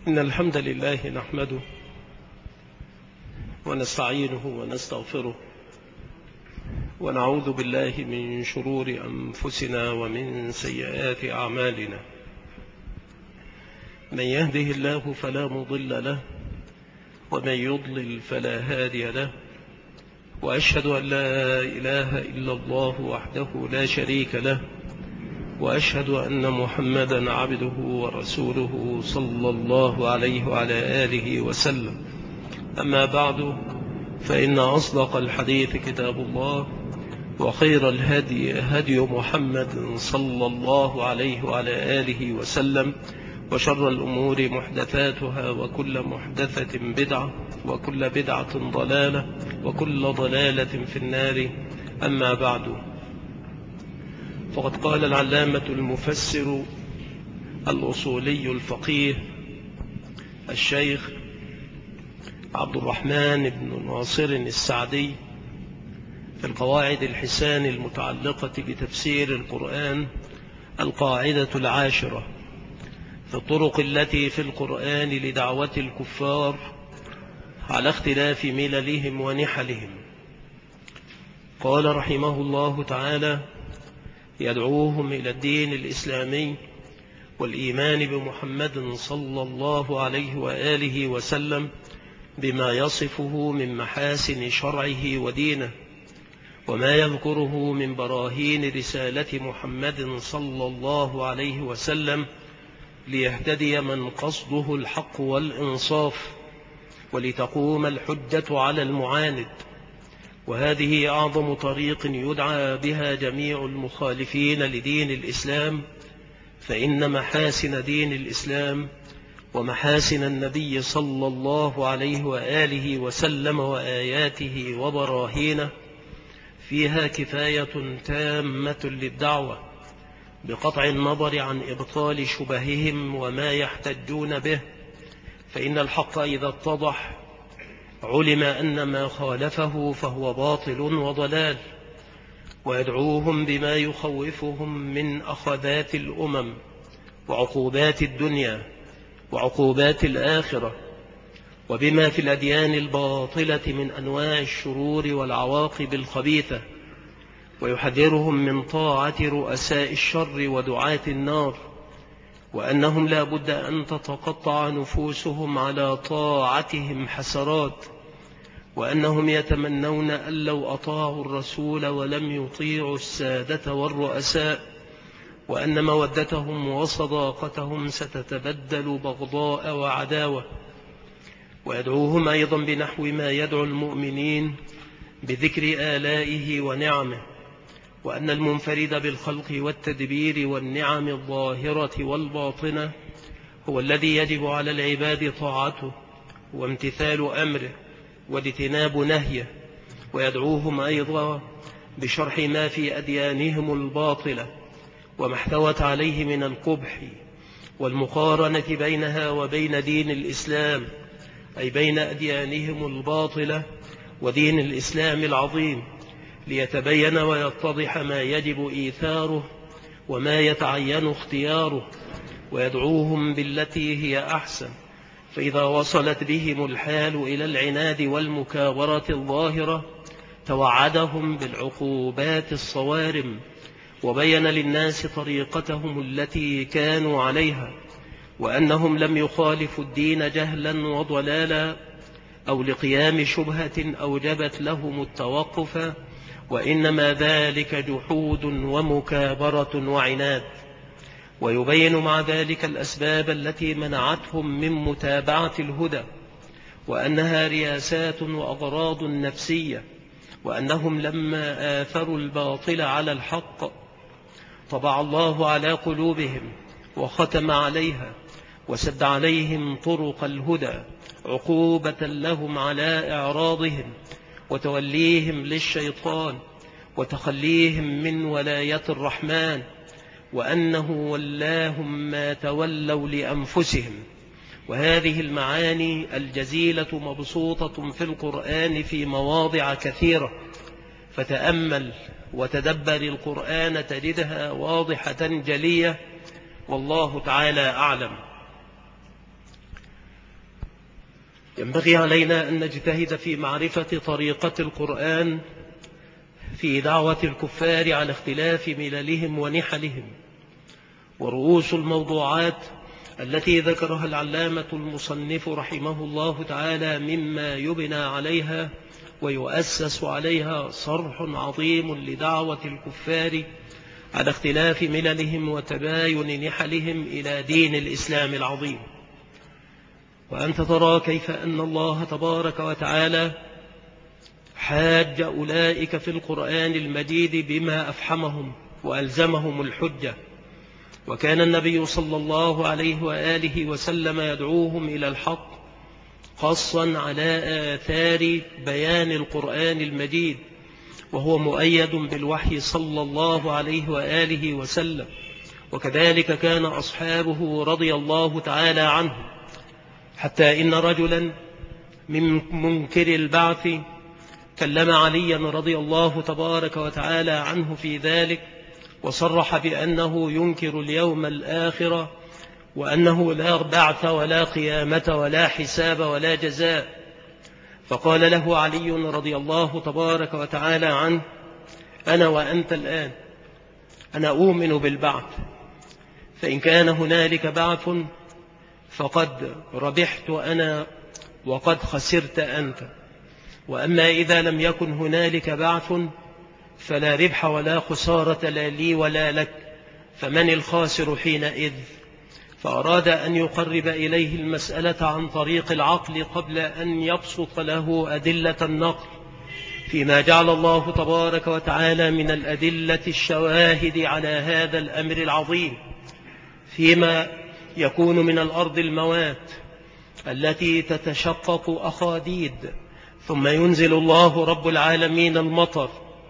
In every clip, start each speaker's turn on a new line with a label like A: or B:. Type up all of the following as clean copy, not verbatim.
A: إن الحمد لله نحمده ونستعينه ونستغفره ونعوذ بالله من شرور أنفسنا ومن سيئات أعمالنا. من يهده الله فلا مضل له ومن يضلل فلا هادي له، وأشهد أن لا إله إلا الله وحده لا شريك له، وأشهد أن محمدا عبده ورسوله صلى الله عليه وعلى آله وسلم. أما بعد، فإن أصدق الحديث كتاب الله، وخير الهدي هدي محمد صلى الله عليه وعلى آله وسلم، وشر الأمور محدثاتها، وكل محدثة بدعة، وكل بدعة ضلالة، وكل ضلالة في النار. أما بعد، فقد قال العلامة المفسر الأصولي الفقيه الشيخ عبد الرحمن بن ناصر السعدي في القواعد الحسان المتعلقة بتفسير القرآن القاعدة العاشرة في الطرق التي في القرآن لدعوة الكفار على اختلاف مللهم ونحلهم. قال رحمه الله تعالى: يدعوهم إلى الدين الإسلامي والإيمان بمحمد صلى الله عليه وآله وسلم بما يصفه من محاسن شرعه ودينه، وما يذكره من براهين رسالة محمد صلى الله عليه وسلم، ليهتدي من قصده الحق والإنصاف، ولتقوم الحجة على المعاند. وهذه أعظم طريق يدعى بها جميع المخالفين لدين الإسلام، فإن محاسن دين الإسلام ومحاسن النبي صلى الله عليه وآله وسلم وآياته وبراهينه فيها كفاية تامة للدعوة، بقطع النظر عن إبطال شبههم وما يحتجون به. فإن الحق إذا اتضح علم أن ما خالفه فهو باطل وضلال، ويدعوهم بما يخوفهم من أخذات الأمم وعقوبات الدنيا وعقوبات الآخرة، وبما في الأديان الباطلة من أنواع الشرور والعواقب الخبيثة، ويحذرهم من طاعة رؤساء الشر ودعاة النار، وأنهم لا بد أن تتقطع نفوسهم على طاعتهم حسرات، وأنهم يتمنون أن لو أطاعوا الرسول ولم يطيعوا السادة والرؤساء، وأن مودتهم وصداقتهم ستتبدل بغضاء وعداوة. ويدعوهم أيضا بنحو ما يدعو المؤمنين بذكر آلائه ونعمه، وأن المنفرد بالخلق والتدبير والنعم الظاهرة والباطنة هو الذي يجب على العباد طاعته وامتثال أمره واجتناب نهيه. ويدعوهم أيضا بشرح ما في أديانهم الباطلة وما احتوت عليه من القبح، والمقارنة بينها وبين دين الإسلام، أي بين أديانهم الباطلة ودين الإسلام العظيم، ليتبين ويتضح ما يجب إيثاره وما يتعين اختياره. ويدعوهم بالتي هي أحسن، فإذا وصلت بهم الحال إلى العناد والمكابرة الظاهرة توعدهم بالعقوبات الصوارم، وبين للناس طريقتهم التي كانوا عليها، وأنهم لم يخالفوا الدين جهلا وضلالا أو لقيام شبهة أوجبت لهم التوقف، وإنما ذلك جحود ومكابرة وعناد. ويبين مع ذلك الأسباب التي منعتهم من متابعة الهدى، وأنها رياسات وأغراض نفسية، وأنهم لما آثروا الباطل على الحق طبع الله على قلوبهم وختم عليها وسد عليهم طرق الهدى، عقوبة لهم على إعراضهم وتوليهم للشيطان وتخليهم من ولاية الرحمن، وأنه ولاهم ما تولوا لأنفسهم. وهذه المعاني الجزيلة مبسوطة في القرآن في مواضع كثيرة، فتأمل وتدبر القرآن تجدها واضحة جلية، والله تعالى أعلم. ينبغي علينا أن نجتهد في معرفة طريقة القرآن في دعوة الكفار على اختلاف مللهم ونحلهم. ورؤوس الموضوعات التي ذكرها العلامة المصنف رحمه الله تعالى مما يبنى عليها ويؤسس عليها صرح عظيم لدعوة الكفار على اختلاف مللهم وتباين نحلهم إلى دين الإسلام العظيم. وأنت ترى كيف أن الله تبارك وتعالى حاج أولئك في القرآن المجيد بما أفحمهم وألزمهم الحجة، وكان النبي صلى الله عليه وآله وسلم يدعوهم إلى الحق قصا على آثار بيان القرآن المجيد، وهو مؤيد بالوحي صلى الله عليه وآله وسلم. وكذلك كان أصحابه رضي الله تعالى عنهم، حتى إن رجلا من منكر البعث كلم عليا رضي الله تبارك وتعالى عنه في ذلك، وصرح بأنه ينكر اليوم الآخر وأنه لا بعث ولا قيامة ولا حساب ولا جزاء. فقال له علي رضي الله تبارك وتعالى عنه: أنا وأنت الآن، أنا أؤمن بالبعث، فإن كان هنالك بعث فقد ربحت أنا وقد خسرت أنت، وأما إذا لم يكن هنالك بعث فلا ربح ولا خسارة لا لي ولا لك، فمن الخاسر حينئذ؟ فأراد أن يقرب إليه المسألة عن طريق العقل قبل أن يبسط له أدلة النقل فيما جعل الله تبارك وتعالى من الأدلة الشواهد على هذا الأمر العظيم، فيما يكون من الأرض الموات التي تتشقق أخاديد، ثم ينزل الله رب العالمين المطر،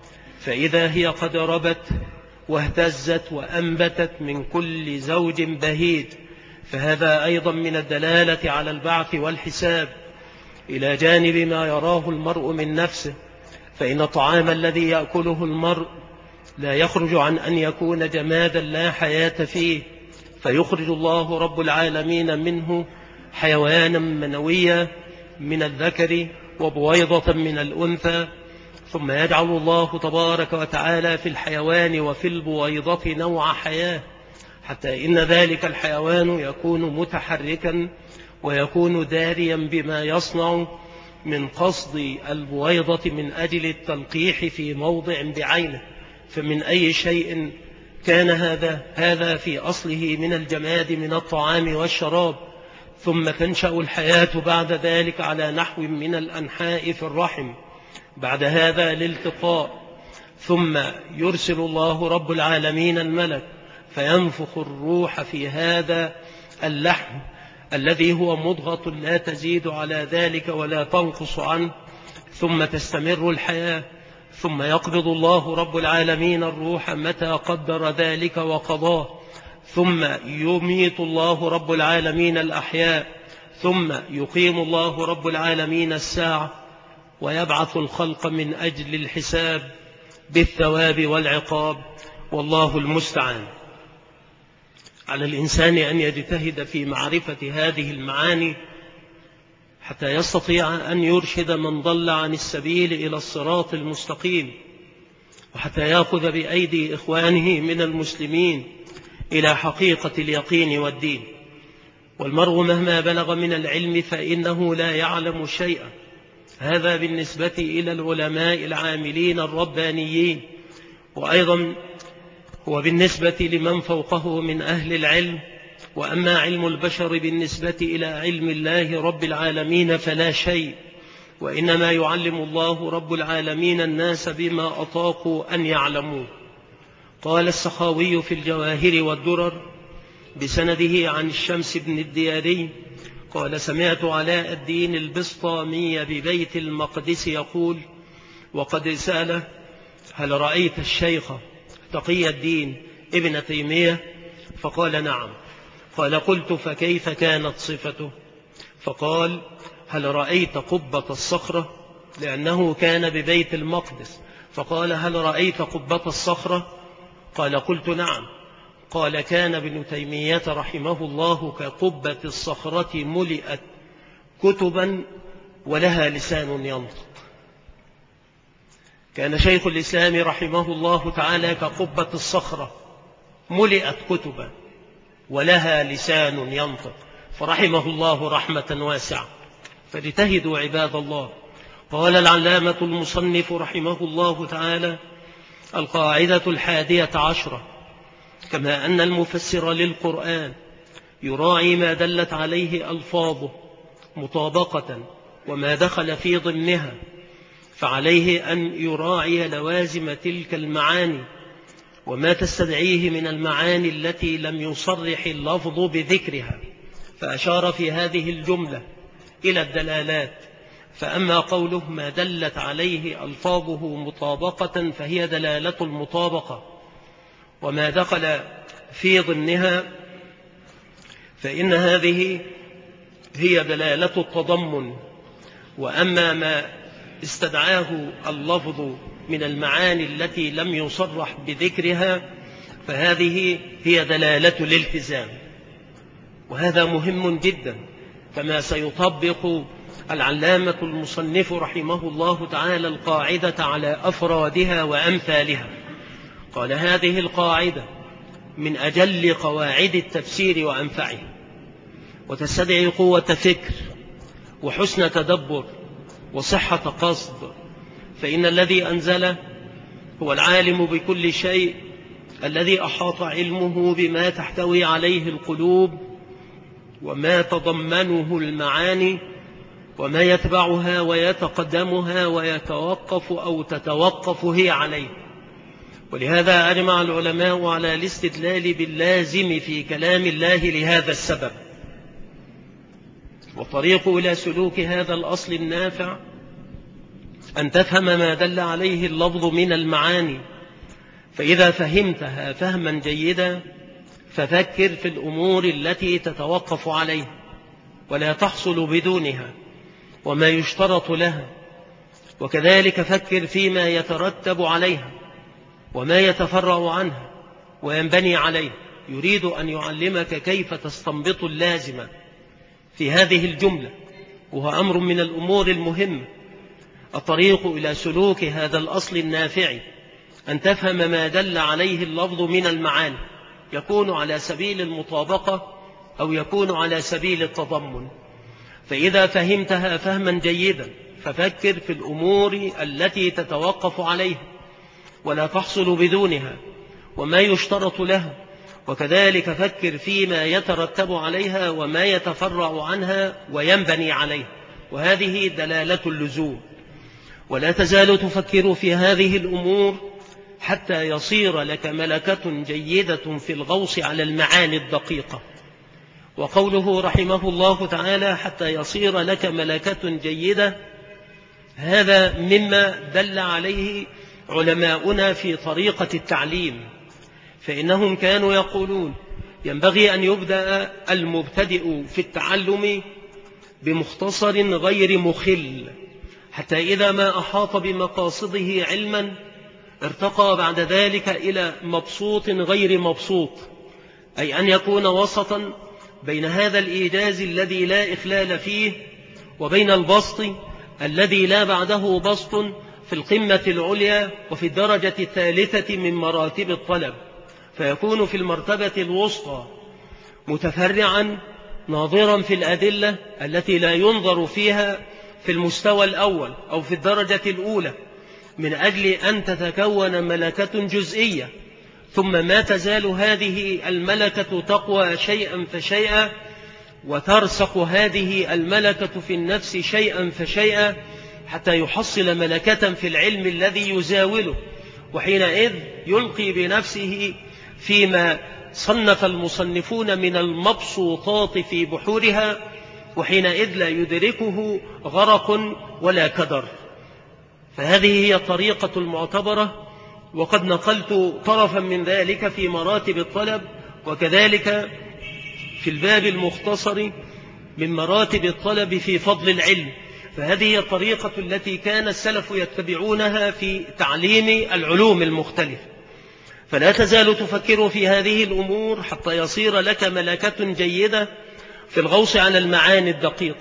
A: فإذا هي قد ربت واهتزت وأنبتت من كل زوج بهيج، فهذا أيضا من الدلالة على البعث والحساب، إلى جانب ما يراه المرء من نفسه، فإن الطعام الذي يأكله المرء لا يخرج عن أن يكون جمادا لا حياة فيه، فيخرج الله رب العالمين منه حيوانا منويا من الذكر وبويضة من الأنثى، ثم يجعل الله تبارك وتعالى في الحيوان وفي البويضة نوع حياة، حتى إن ذلك الحيوان يكون متحركا ويكون داريا بما يصنع من قصد البويضة من أجل التلقيح في موضع بعينه. فمن أي شيء كان هذا في أصله من الجماد من الطعام والشراب، ثم تنشأ الحياة بعد ذلك على نحو من الأنحاء في الرحم، بعد هذا الالتقاء، ثم يرسل الله رب العالمين الملك فينفخ الروح في هذا اللحم الذي هو مضغة لا تزيد على ذلك ولا تنقص عنه، ثم تستمر الحياة، ثم يقبض الله رب العالمين الروح متى قدر ذلك وقضاه، ثم يميت الله رب العالمين الأحياء، ثم يقيم الله رب العالمين الساعة، ويبعث الخلق من أجل الحساب بالثواب والعقاب، والله المستعان. على الإنسان أن يجتهد في معرفة هذه المعاني حتى يستطيع أن يرشد من ضل عن السبيل إلى الصراط المستقيم، وحتى يأخذ بأيدي إخوانه من المسلمين إلى حقيقة اليقين والدين. والمرء مهما بلغ من العلم فإنه لا يعلم شيئا، هذا بالنسبة إلى العلماء العاملين الربانيين، وأيضا هو بالنسبة لمن فوقه من أهل العلم. وأما علم البشر بالنسبة إلى علم الله رب العالمين فلا شيء، وإنما يعلم الله رب العالمين الناس بما أطاقوا أن يعلموه. قال السخاوي في الجواهر والدرر بسنده عن الشمس بن الدياري قال: سمعت علاء الدين البسطامي ببيت المقدس يقول: وقد سأله: هل رأيت الشيخ تقي الدين ابن تيمية؟ فقال: نعم. قال: قلت: فكيف كانت صفته؟ فقال: هل رأيت قبة الصخرة؟ لأنه كان ببيت المقدس، فقال: هل رأيت قبة الصخرة؟ قال: قلت: نعم. قال: كان ابن تيمية رحمه الله كقبة الصخرة ملئت كتبا ولها لسان ينطق. كان شيخ الإسلام رحمه الله تعالى كقبة الصخرة ملئت كتبا ولها لسان ينطق، فرحمه الله رحمة واسعة. فاجتهدوا عباد الله. قال العلامة المصنف رحمه الله تعالى: القاعدة 11: كما أن المفسر للقرآن يراعي ما دلت عليه ألفاظه مطابقة وما دخل في ضمنها، فعليه أن يراعي لوازم تلك المعاني وما تستدعيه من المعاني التي لم يصرح اللفظ بذكرها. فأشار في هذه الجملة إلى الدلالات، فأما قوله ما دلت عليه ألفاظه مطابقة فهي دلالة المطابقة، وما دخل في ضمنها فإن هذه هي دلالة التضمن. وأما ما استدعاه اللفظ من المعاني التي لم يصرح بذكرها فهذه هي دلالة الالتزام. وهذا مهم جدا، كما سيطبق العلامة المصنف رحمه الله تعالى القاعدة على أفرادها وأمثالها. قال: هذه القاعدة من أجل قواعد التفسير وأنفعه، وتستدعي قوة فكر وحسن تدبر وصحة قصد، فإن الذي أنزله هو العالم بكل شيء، الذي أحاط علمه بما تحتوي عليه القلوب وما تضمنه المعاني وما يتبعها ويتقدمها ويتوقف أو تتوقف هي عليه. ولهذا أجمع العلماء على الاستدلال باللازم في كلام الله لهذا السبب. والطريق إلى سلوك هذا الأصل النافع أن تفهم ما دل عليه اللفظ من المعاني، فإذا فهمتها فهما جيدا ففكر في الأمور التي تتوقف عليها ولا تحصل بدونها وما يشترط لها، وكذلك فكر فيما يترتب عليها وما يتفرع عنها وينبني عليه. يريد أن يعلمك كيف تستنبط اللازمة في هذه الجملة، وهو أمر من الأمور المهمة. الطريق إلى سلوك هذا الأصل النافع أن تفهم ما دل عليه اللفظ من المعاني، يكون على سبيل المطابقة أو يكون على سبيل التضمن. فإذا فهمتها فهما جيدا ففكر في الأمور التي تتوقف عليها ولا تحصل بدونها وما يشترط لها، وكذلك فكر فيما يترتب عليها وما يتفرع عنها وينبني عليها، وهذه دلالة اللزوم. ولا تزال تفكر في هذه الأمور حتى يصير لك ملكة جيدة في الغوص على المعاني الدقيقة. وقوله رحمه الله تعالى حتى يصير لك ملكة جيدة، هذا مما دل عليه علماؤنا في طريقة التعليم، فإنهم كانوا يقولون ينبغي أن يبدأ المبتدئ في التعلم بمختصر غير مخل، حتى إذا ما أحاط بمقاصده علما ارتقى بعد ذلك إلى مبسوط غير مبسوط، أي أن يكون وسطا بين هذا الإيجاز الذي لا إخلال فيه وبين البسط الذي لا بعده بسط، في القمة العليا وفي الدرجة الثالثة من مراتب الطلب، فيكون في المرتبة الوسطى متفرعا ناظرا في الأدلة التي لا ينظر فيها في المستوى الأول أو في الدرجة الأولى، من أجل أن تتكون ملكة جزئية، ثم ما تزال هذه الملكة تقوى شيئا فشيئا، وترسخ هذه الملكة في النفس شيئا فشيئا، حتى يحصل ملكة في العلم الذي يزاوله، وحينئذ يلقي بنفسه فيما صنف المصنفون من المبسوطات في بحورها، وحينئذ لا يدركه غرق ولا كدر. فهذه هي الطريقة المعتبرة، وقد نقلت طرفا من ذلك في مراتب الطلب، وكذلك في الباب المختصر من مراتب الطلب في فضل العلم. فهذه هي الطريقة التي كان السلف يتبعونها في تعليم العلوم المختلفة. فلا تزال تفكر في هذه الأمور حتى يصير لك ملكة جيدة في الغوص على المعاني الدقيقة،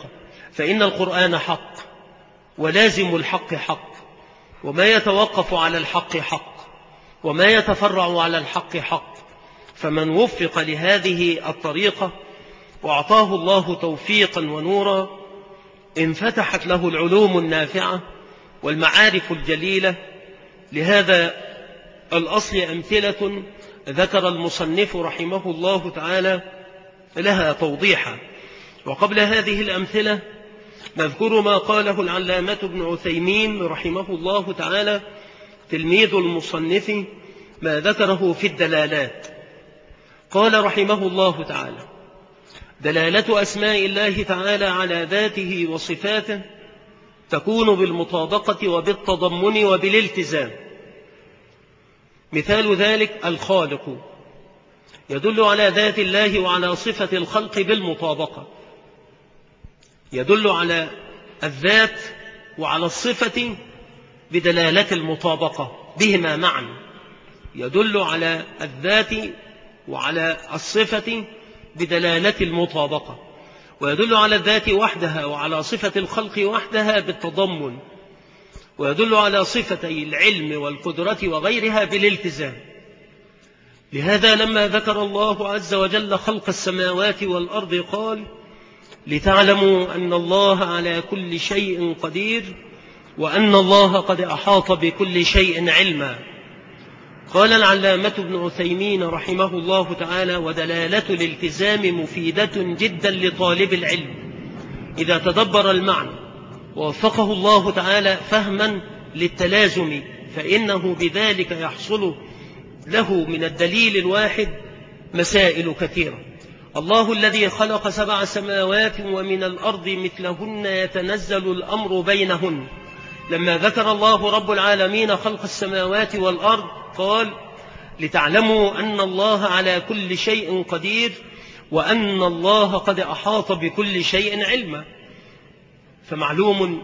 A: فإن القرآن حق ولازم الحق حق، وما يتوقف على الحق حق، وما يتفرع على الحق حق. فمن وفق لهذه الطريقة وأعطاه الله توفيقا ونورا انفتحت له العلوم النافعة والمعارف الجليلة. لهذا الأصل أمثلة ذكر المصنف رحمه الله تعالى لها توضيحا. وقبل هذه الأمثلة نذكر ما قاله العلامة ابن عثيمين رحمه الله تعالى تلميذ المصنف، ما ذكره في الدلالات. قال رحمه الله تعالى: دلالة أسماء الله تعالى على ذاته وصفاته تكون بالمطابقة وبالتضمن وبالالتزام. مثال ذلك الخالق، يدل على ذات الله وعلى صفة الخلق بالمطابقة، يدل على الذات وعلى الصفة بدلالة المطابقة بهما معا، يدل على الذات وعلى الصفة بدلالة المطابقة، ويدل على الذات وحدها وعلى صفة الخلق وحدها بالتضمن، ويدل على صفتي العلم والقدرة وغيرها بالالتزام. لهذا لما ذكر الله عز وجل خلق السماوات والأرض قال: لتعلموا أن الله على كل شيء قدير وأن الله قد أحاط بكل شيء علما. قال العلامة ابن عثيمين رحمه الله تعالى: ودلالة الالتزام مفيدة جدا لطالب العلم إذا تدبر المعنى ووفقه الله تعالى فهما للتلازم، فإنه بذلك يحصل له من الدليل الواحد مسائل كثيرة. الله الذي خلق 7 سماوات ومن الأرض مثلهن يتنزل الأمر بينهن. لما ذكر الله رب العالمين خلق السماوات والأرض قال: لتعلموا أن الله على كل شيء قدير وأن الله قد أحاط بكل شيء علما. فمعلوم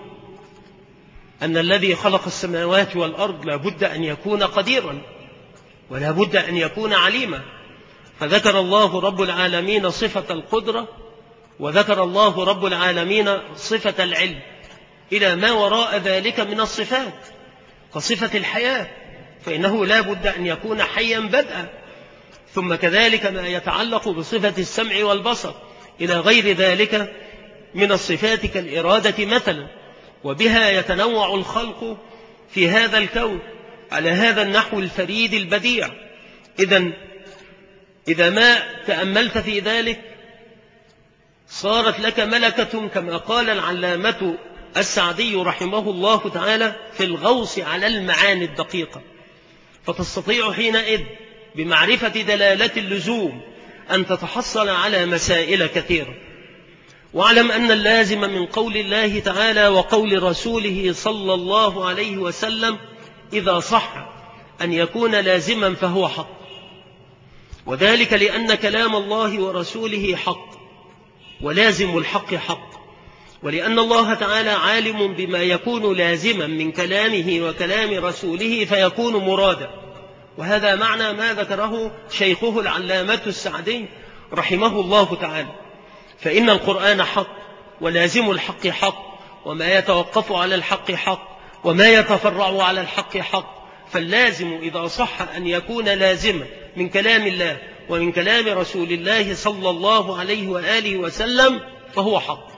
A: أن الذي خلق السماوات والأرض لا بد أن يكون قديرا ولا بد أن يكون عليما. فذكر الله رب العالمين صفة القدرة، وذكر الله رب العالمين صفة العلم، إلى ما وراء ذلك من الصفات كصفة الحياة، فإنه لا بد أن يكون حيا بدءا. ثم كذلك ما يتعلق بصفة السمع والبصر إلى غير ذلك من الصفات كالإرادة مثلا، وبها يتنوع الخلق في هذا الكون على هذا النحو الفريد البديع. إذا ما تأملت في ذلك صارت لك ملكة، كما قال العلامة السعدي رحمه الله تعالى في الغوص على المعاني الدقيقة، فتستطيع حينئذ بمعرفة دلالة اللزوم أن تتحصل على مسائل كثيرة. واعلم أن اللازم من قول الله تعالى وقول رسوله صلى الله عليه وسلم إذا صح أن يكون لازما فهو حق، وذلك لأن كلام الله ورسوله حق ولازم الحق حق، ولأن الله تعالى عالم بما يكون لازما من كلامه وكلام رسوله فيكون مرادا. وهذا معنى ما ذكره شيخه العلامة السعدي رحمه الله تعالى. فإن القرآن حق ولازم الحق حق، وما يتوقف على الحق حق، وما يتفرع على الحق حق. فاللازم إذا صح أن يكون لازما من كلام الله ومن كلام رسول الله صلى الله عليه وآله وسلم فهو حق.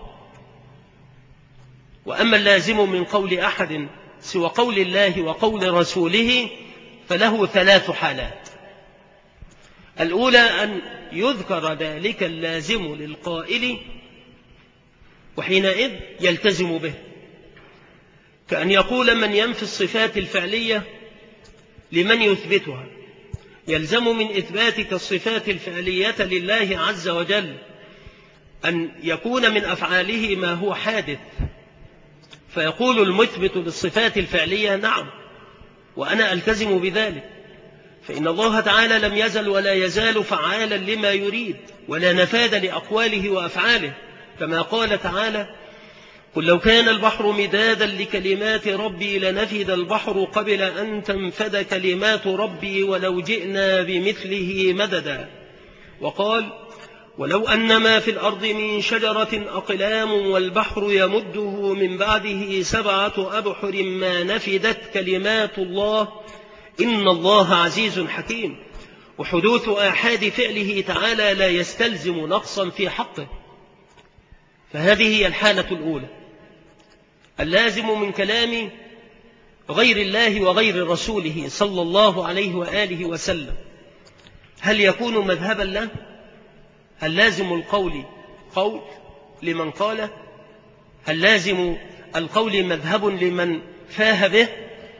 A: وأما اللازم من قول أحد سوى قول الله وقول رسوله فله 3 حالات. الأولى أن يذكر ذلك اللازم للقائل وحينئذ يلتزم به، كأن يقول من ينفي الصفات الفعلية لمن يثبتها، يلزم من إثباتك الصفات الفعلية لله عز وجل أن يكون من أفعاله ما هو حادث. فيقول المثبت للصفات الفعلية: نعم وأنا ألتزم بذلك، فإن الله تعالى لم يزل ولا يزال فعالا لما يريد ولا نفاذ لأقواله وأفعاله، كما قال تعالى: قل لو كان البحر مدادا لكلمات ربي لنفد البحر قبل أن تنفد كلمات ربي ولو جئنا بمثله مددا. وقال: ولو أن ما في الأرض من شجرة أقلام والبحر يمده من بعده 7 أبحر ما نفدت كلمات الله إن الله عزيز حكيم. وحدوث آحاد فعله تعالى لا يستلزم نقصا في حقه. فهذه هي الحالة الأولى، اللازم من كلام غير الله وغير رسوله صلى الله عليه وآله وسلم. هل يكون مذهبا له؟ هل لازم القول قول لمن قاله؟ هل لازم القول مذهب لمن فاه به؟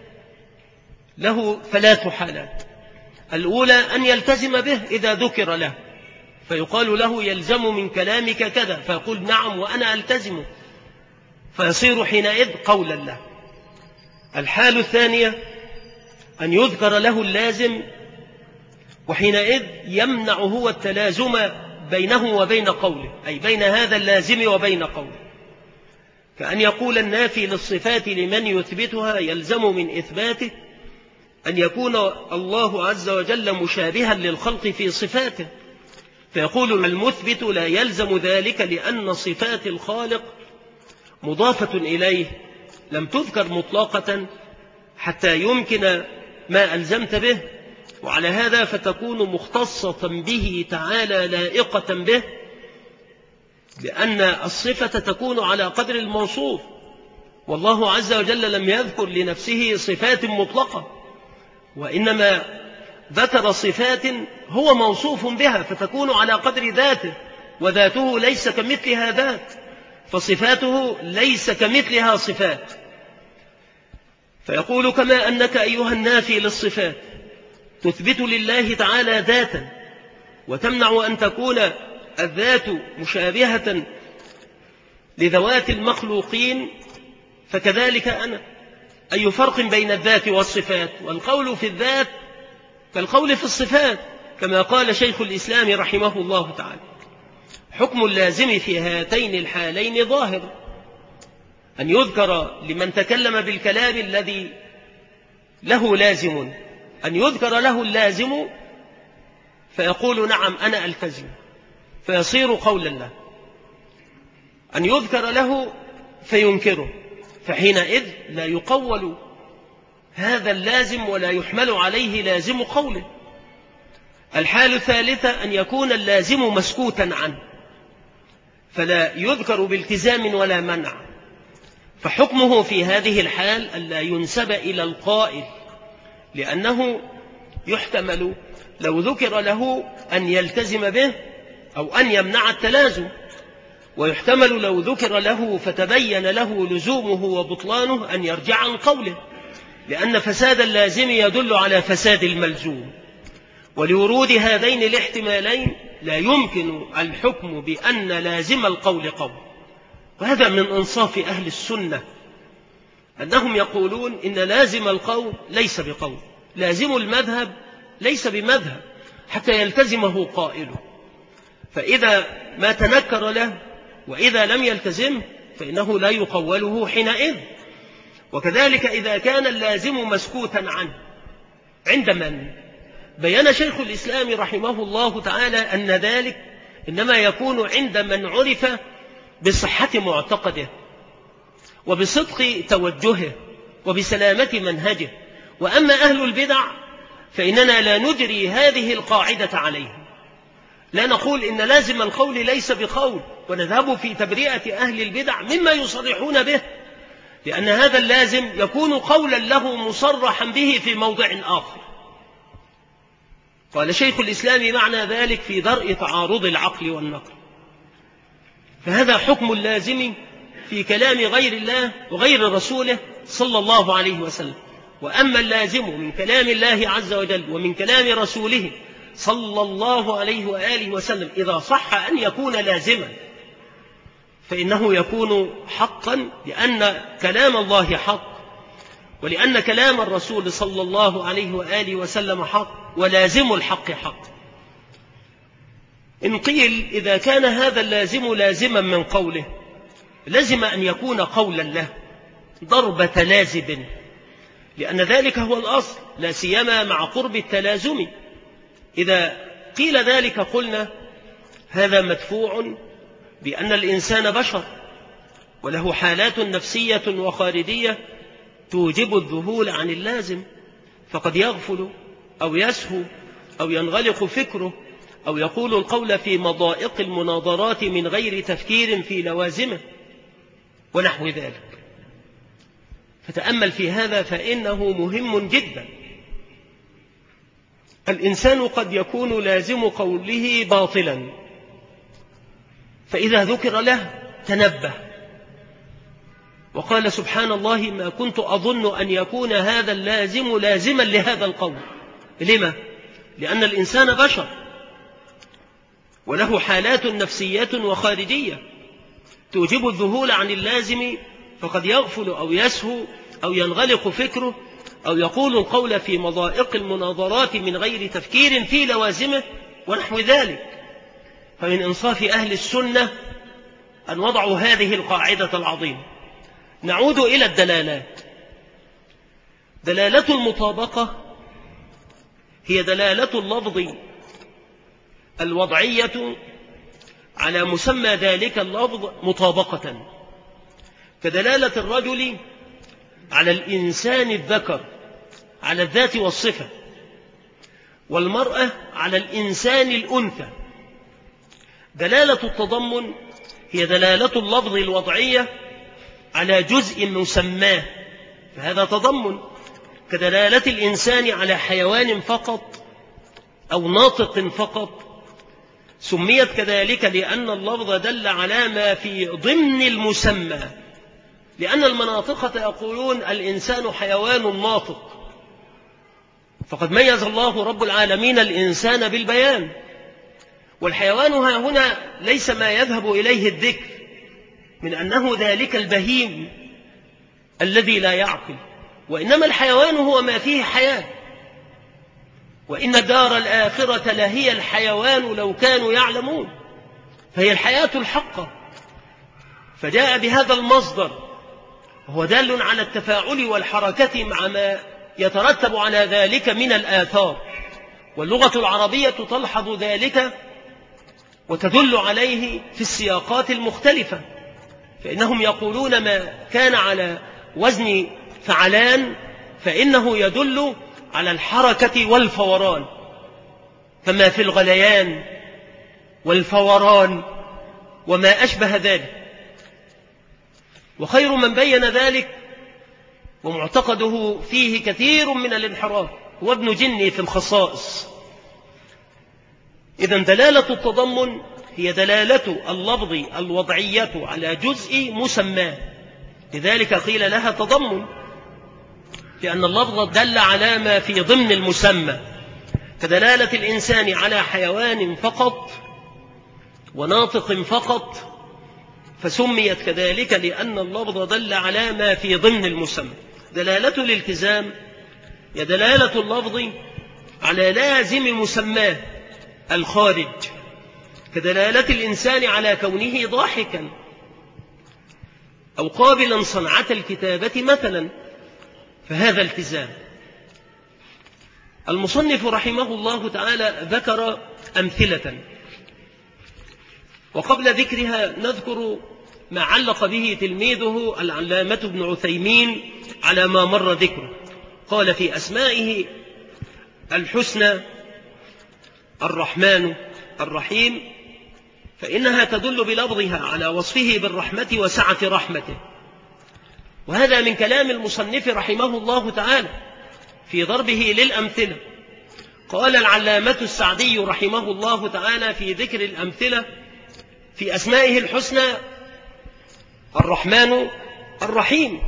A: له 3 حالات. الأولى أن يلتزم به إذا ذكر له، فيقال له يلزم من كلامك كذا، فيقول نعم وأنا ألتزم، فيصير حينئذ قولا له. الحال الثانية أن يذكر له اللازم، وحينئذ يمنع هو التلازم بينه وبين قوله، أي بين هذا اللازم وبين قوله، كأن يقول النافي للصفات لمن يثبتها يلزم من إثباته أن يكون الله عز وجل مشابها للخلق في صفاته، فيقول المثبت لا يلزم ذلك لأن صفات الخالق مضافة إليه لم تذكر مطلقة حتى يمكن ما ألزمت به، وعلى هذا فتكون مختصة به تعالى لائقة به، لأن الصفة تكون على قدر الموصوف، والله عز وجل لم يذكر لنفسه صفات مطلقة، وإنما ذكر صفات هو موصوف بها فتكون على قدر ذاته، وذاته ليس كمثلها ذات، فصفاته ليس كمثلها صفات. فيقول كما أنك أيها النافي للصفات تثبت لله تعالى ذاتا وتمنع أن تكون الذات مشابهة لذوات المخلوقين، فكذلك أنا. أي فرق بين الذات والصفات؟ والقول في الذات كالقول في الصفات، كما قال شيخ الإسلام رحمه الله تعالى: حكم اللازم في هاتين الحالين ظاهر، أن يذكر لمن تكلم بالكلام الذي له لازم، أن يذكر له اللازم فيقول نعم أنا ألتزم فيصير قولا له، أن يذكر له فينكره، فحينئذ لا يقول هذا اللازم ولا يحمل عليه لازم قوله. الحالة الثالثة أن يكون اللازم مسكوتا عنه فلا يذكر بالتزام ولا منع، فحكمه في هذه الحال ألا ينسب إلى القائل، لأنه يحتمل لو ذكر له أن يلتزم به أو أن يمنع التلازم، ويحتمل لو ذكر له فتبين له لزومه وبطلانه أن يرجع عن قوله، لأن فساد اللازم يدل على فساد الملزوم. ولورود هذين الاحتمالين لا يمكن الحكم بأن لازم القول قول. وهذا من إنصاف أهل السنة أنهم يقولون إن لازم القول ليس بقول، لازم المذهب ليس بمذهب حتى يلتزمه قائله، فإذا ما تنكر له وإذا لم يلتزم فإنه لا يقوله حينئذ. وكذلك إذا كان اللازم مسكوتا عنه عند من؟ بيان شيخ الإسلام رحمه الله تعالى أن ذلك إنما يكون عند من عرف بصحة معتقده وبصدق توجهه وبسلامة منهجه. وأما أهل البدع فإننا لا نجري هذه القاعدة عليهم، لا نقول إن لازم القول ليس بقول ونذهب في تبرئة أهل البدع مما يصرحون به، لأن هذا اللازم يكون قولا له مصرحا به في موضع آخر. قال شيخ الإسلام معنى ذلك في درء تعارض العقل والنقل. فهذا حكم اللازم في كلام غير الله وغير رسوله صلى الله عليه وسلم. وأما اللازم من كلام الله عز وجل ومن كلام رسوله صلى الله عليه وآله وسلم إذا صح أن يكون لازما فإنه يكون حقا، لأن كلام الله حق، ولأن كلام الرسول صلى الله عليه وآله وسلم حق، ولازم الحق حق. إن قيل إذا كان هذا اللازم لازما من قوله لازم أن يكون قولا له ضربة لازم، لأن ذلك هو الأصل، لا سيما مع قرب التلازم. إذا قيل ذلك قلنا هذا مدفوع بأن الإنسان بشر وله حالات نفسية وخارجية توجب الذهول عن اللازم، فقد يغفل أو يسهو أو ينغلق فكره أو يقول القول في مضائق المناظرات من غير تفكير في لوازمه ونحو ذلك. فتأمل في هذا فإنه مهم جدا. الإنسان قد يكون لازم قوله باطلا، فإذا ذكر له تنبه وقال سبحان الله ما كنت أظن أن يكون هذا اللازم لازما لهذا القول. لما؟ لأن الإنسان بشر وله حالات نفسية وخارجية توجب الذهول عن اللازم، فقد يغفل أو يسهو أو ينغلق فكره أو يقول القول في مضائق المناظرات من غير تفكير في لوازمه ونحو ذلك. فمن إنصاف أهل السنة أن وضعوا هذه القاعدة العظيمة. نعود إلى الدلالات. دلالة المطابقة هي دلالة اللفظ الوضعية على مسمى ذلك اللفظ مطابقة، كدلالة الرجل على الإنسان الذكر على الذات والصفة، والمرأة على الإنسان الأنثى. دلالة التضمن هي دلالة اللفظ الوضعية على جزء مسماه، فهذا تضمن، كدلالة الإنسان على حيوان فقط أو ناطق فقط. سميت كذلك لأن اللفظ دل على ما في ضمن المسمى، لأن المناطقة يقولون الإنسان حيوان ناطق، فقد ميز الله رب العالمين الإنسان بالبيان. والحيوان ها هنا ليس ما يذهب إليه الذكر من أنه ذلك البهيم الذي لا يعقل، وإنما الحيوان هو ما فيه حياة، وإن الدار الآخرة لهي الحيوان لو كانوا يعلمون، فهي الحياة الحقة. فجاء بهذا المصدر وهو دال على التفاعل والحركة مع ما يترتب على ذلك من الآثار، واللغة العربية تلحظ ذلك وتدل عليه في السياقات المختلفة، فإنهم يقولون ما كان على وزن فعلان فإنه يدل على الحركة والفوران، كما في الغليان والفوران وما أشبه ذلك. وخير من بين ذلك ومعتقده فيه كثير من الانحراف هو ابن جني في الخصائص. إذن دلالة التضمن هي دلالة اللفظ الوضعية على جزء مسماه، لذلك قيل لها تضمن، لأن اللفظ دل على ما في ضمن المسمى، كدلالة الإنسان على حيوان فقط وناطق فقط، فسميت كذلك لأن اللفظ دل على ما في ضمن المسمى. دلالة الالتزام هي دلالة اللفظ على لازم مسماه الخارج، كدلالة الإنسان على كونه ضاحكا أو قابلا صنعة الكتابة مثلا، فهذا التزام. المصنف رحمه الله تعالى ذكر أمثلة، وقبل ذكرها نذكر ما علق به تلميذه العلامة ابن عثيمين على ما مر ذكره. قال في أسمائه الحسنى الرحمن الرحيم، فإنها تدل بلفظها على وصفه بالرحمة وسعة رحمته، وهذا من كلام المصنف رحمه الله تعالى في ضربه للأمثلة. قال العلامة السعدي رحمه الله تعالى في ذكر الأمثلة في أسمائه الحسنى الرحمن الرحيم،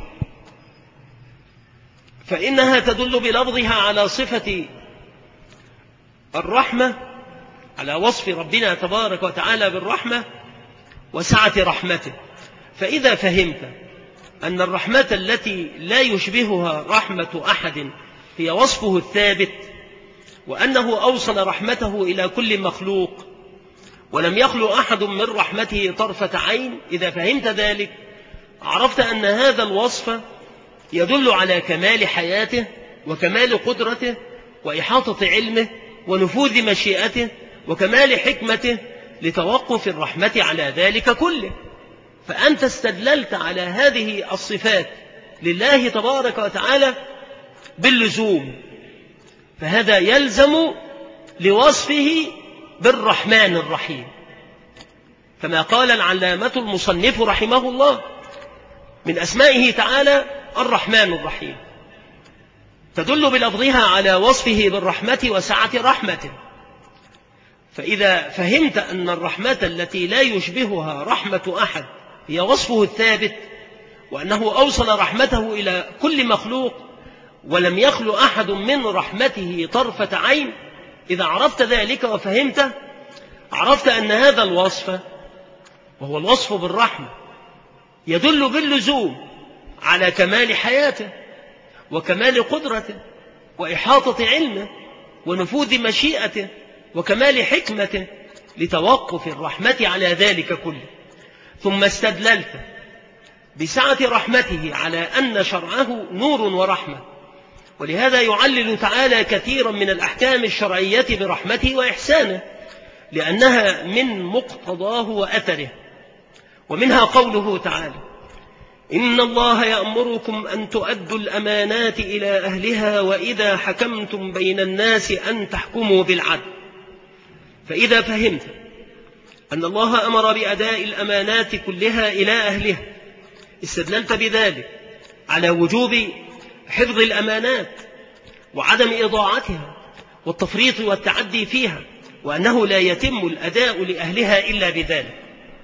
A: فإنها تدل بلفظها على صفة الرحمة، على وصف ربنا تبارك وتعالى بالرحمة وسعة رحمته. فإذا فهمت أن الرحمة التي لا يشبهها رحمة أحد هي وصفه الثابت، وأنه أوصل رحمته إلى كل مخلوق ولم يخلو أحد من رحمته طرفة عين، إذا فهمت ذلك عرفت أن هذا الوصف يدل على كمال حياته وكمال قدرته وإحاطة علمه ونفوذ مشيئته وكمال حكمته لتوقف الرحمة على ذلك كله. فأنت استدللت على هذه الصفات لله تبارك وتعالى باللزوم، فهذا يلزم لوصفه بالرحمن الرحيم، كما قال العلامة المصنف رحمه الله من أسمائه تعالى الرحمن الرحيم، تدل بلفظها على وصفه بالرحمة وسعة رحمته. فإذا فهمت أن الرحمة التي لا يشبهها رحمة أحد هي وصفه الثابت، وأنه أوصل رحمته إلى كل مخلوق ولم يخلو أحد من رحمته طرفة عين، إذا عرفت ذلك وفهمته عرفت أن هذا الوصف وهو الوصف بالرحمة يدل باللزوم على كمال حياته وكمال قدرته وإحاطة علمه ونفوذ مشيئته وكمال حكمته لتوقف الرحمة على ذلك كله. ثم استدللت بسعة رحمته على أن شرعه نور ورحمة، ولهذا يعلل تعالى كثيرا من الأحكام الشرعية برحمته وإحسانه، لأنها من مقتضاه وأثره. ومنها قوله تعالى: إن الله يأمركم أن تؤدوا الأمانات إلى أهلها وإذا حكمتم بين الناس أن تحكموا بالعدل. فإذا فهمت أن الله أمر بأداء الأمانات كلها إلى أهلها استدللت بذلك على وجوب حفظ الأمانات وعدم إضاعتها والتفريط والتعدي فيها، وأنه لا يتم الأداء لأهلها إلا بذلك.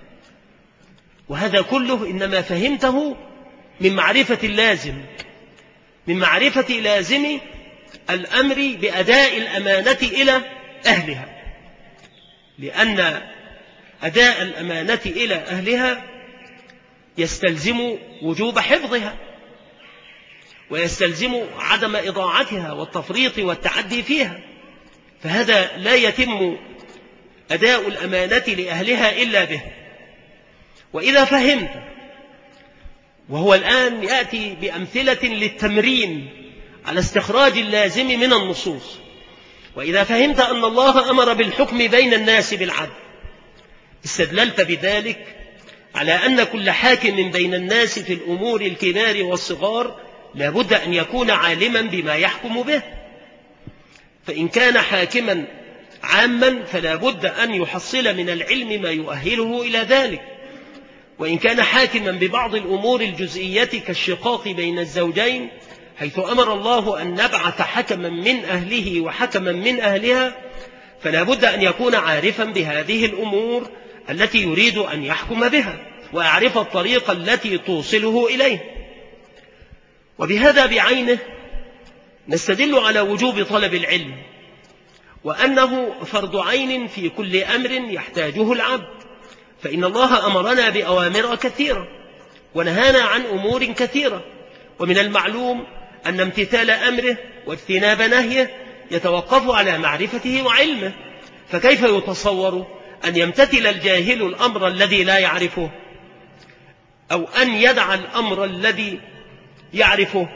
A: وهذا كله إنما فهمته من معرفة اللازم، من معرفة لازم الأمر بأداء الأمانة إلى أهلها، لأن أداء الأمانة إلى أهلها يستلزم وجوب حفظها ويستلزم عدم إضاعتها والتفريط والتعدي فيها، فهذا لا يتم أداء الأمانة لأهلها إلا به. وإذا فهمت، وهو الآن يأتي بأمثلة للتمرين على استخراج اللازم من النصوص، وإذا فهمت أن الله أمر بالحكم بين الناس بالعدل استدللت بذلك على أن كل حاكم بين الناس في الأمور الكبار والصغار لابد أن يكون عالما بما يحكم به، فإن كان حاكما عاما فلا بد أن يحصل من العلم ما يؤهله إلى ذلك، وإن كان حاكما ببعض الأمور الجزئية كالشقاق بين الزوجين حيث أمر الله أن نبعث حكما من أهله وحكما من أهلها فلا بد أن يكون عارفا بهذه الأمور التي يريد أن يحكم بها ويعرف الطريقة التي توصله إليه. وبهذا بعينه نستدل على وجوب طلب العلم، وأنه فرض عين في كل أمر يحتاجه العبد، فإن الله أمرنا بأوامر كثيرة ونهانا عن أمور كثيرة، ومن المعلوم أن امتثال أمره واجتناب نهيه يتوقف على معرفته وعلمه، فكيف يتصور أن يمتثل الجاهل الأمر الذي لا يعرفه أو أن يدع الأمر الذي يعرفه؟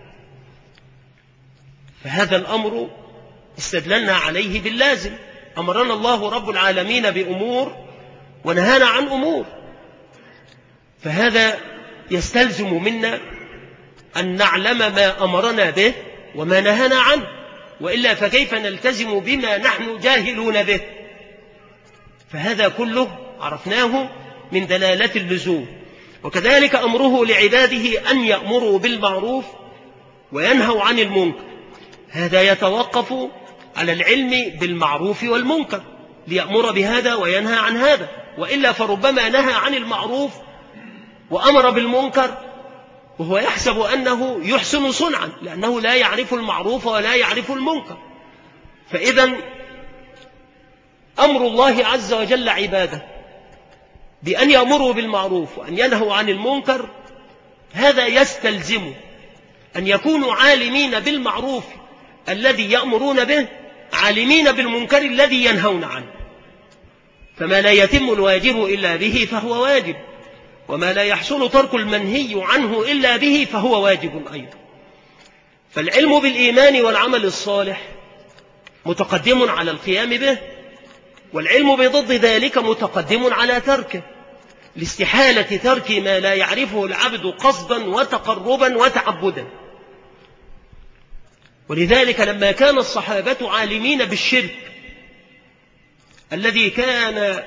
A: فهذا الأمر استدللنا عليه باللازم، أمرنا الله رب العالمين بأمور ونهانا عن أمور، فهذا يستلزم منا أن نعلم ما أمرنا به وما نهانا عنه، وإلا فكيف نلتزم بما نحن جاهلون به؟ فهذا كله عرفناه من دلالة اللزوم. وكذلك أمره لعباده أن يأمروا بالمعروف وينهوا عن المنكر، هذا يتوقف على العلم بالمعروف والمنكر ليأمر بهذا وينهى عن هذا، وإلا فربما نهى عن المعروف وأمر بالمنكر وهو يحسب أنه يحسن صنعا لأنه لا يعرف المعروف ولا يعرف المنكر. فإذا أمر الله عز وجل عباده بأن يأمروا بالمعروف وأن ينهوا عن المنكر هذا يستلزم أن يكونوا عالمين بالمعروف الذي يأمرون به، عالمين بالمنكر الذي ينهون عنه، فما لا يتم الواجب إلا به فهو واجب، وما لا يحصل ترك المنهي عنه إلا به فهو واجب أيضا. فالعلم بالإيمان والعمل الصالح متقدم على القيام به، والعلم بضد ذلك متقدم على تركه، لاستحالة ترك ما لا يعرفه العبد قصدا وتقربا وتعبدا. ولذلك لما كان الصحابة عالمين بالشرك الذي كان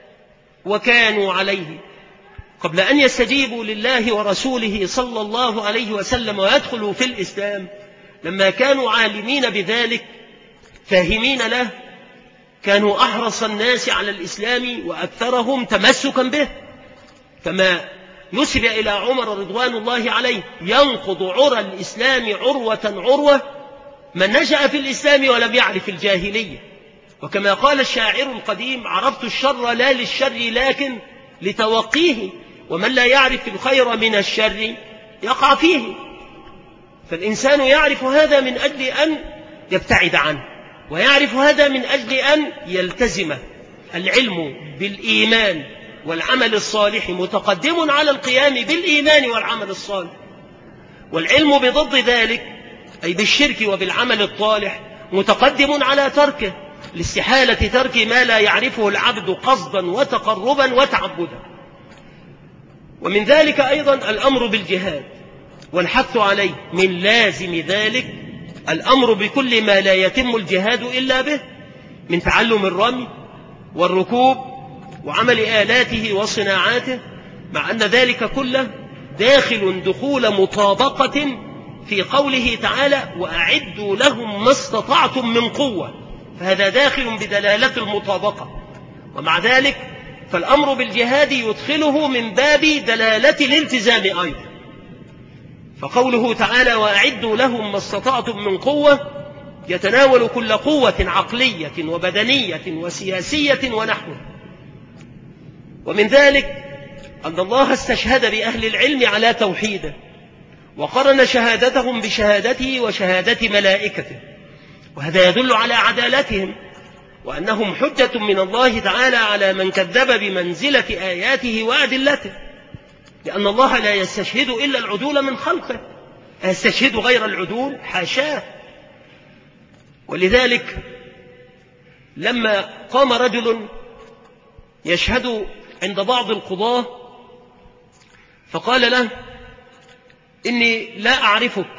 A: وكانوا عليه قبل أن يستجيبوا لله ورسوله صلى الله عليه وسلم ويدخلوا في الإسلام، لما كانوا عالمين بذلك فاهمين له، كانوا أحرص الناس على الإسلام وأكثرهم تمسكا به، كما نسب إلى عمر رضوان الله عليه: ينقض عرى الإسلام عروة عروة من نشأ في الإسلام ولم يعرف الجاهلية. وكما قال الشاعر القديم: عرفت الشر لا للشر لكن لتوقيه، ومن لا يعرف الخير من الشر يقع فيه. فالإنسان يعرف هذا من أجل أن يبتعد عنه، ويعرف هذا من أجل أن يلتزمه. العلم بالإيمان والعمل الصالح متقدم على القيام بالإيمان والعمل الصالح، والعلم بضد ذلك أي بالشرك وبالعمل الطالح متقدم على تركه، لاستحالة ترك ما لا يعرفه العبد قصدا وتقربا وتعبدا. ومن ذلك أيضا الأمر بالجهاد والحث عليه، من لازم ذلك الأمر بكل ما لا يتم الجهاد إلا به، من تعلم الرمي والركوب وعمل آلاته وصناعاته، مع أن ذلك كله داخل دخول مطابقة في قوله تعالى: وأعدوا لهم ما استطعتم من قوة، فهذا داخل بدلالة المطابقة. ومع ذلك فالأمر بالجهاد يدخله من باب دلالة الالتزام أيضا، فقوله تعالى: وأعدوا لهم ما استطعتم من قوة يتناول كل قوة عقلية وبدنية وسياسية ونحوه. ومن ذلك أن الله استشهد بأهل العلم على توحيده، وقرن شهادتهم بشهادته وشهادة ملائكته، وهذا يدل على عدالتهم، وأنهم حجة من الله تعالى على من كذب بمنزلة آياته وأدلته، لأن الله لا يستشهد إلا العدول من خلقه، يستشهد غير العدول حاشاه. ولذلك لما قام رجل يشهد عند بعض القضاة فقال له: إني لا أعرفك،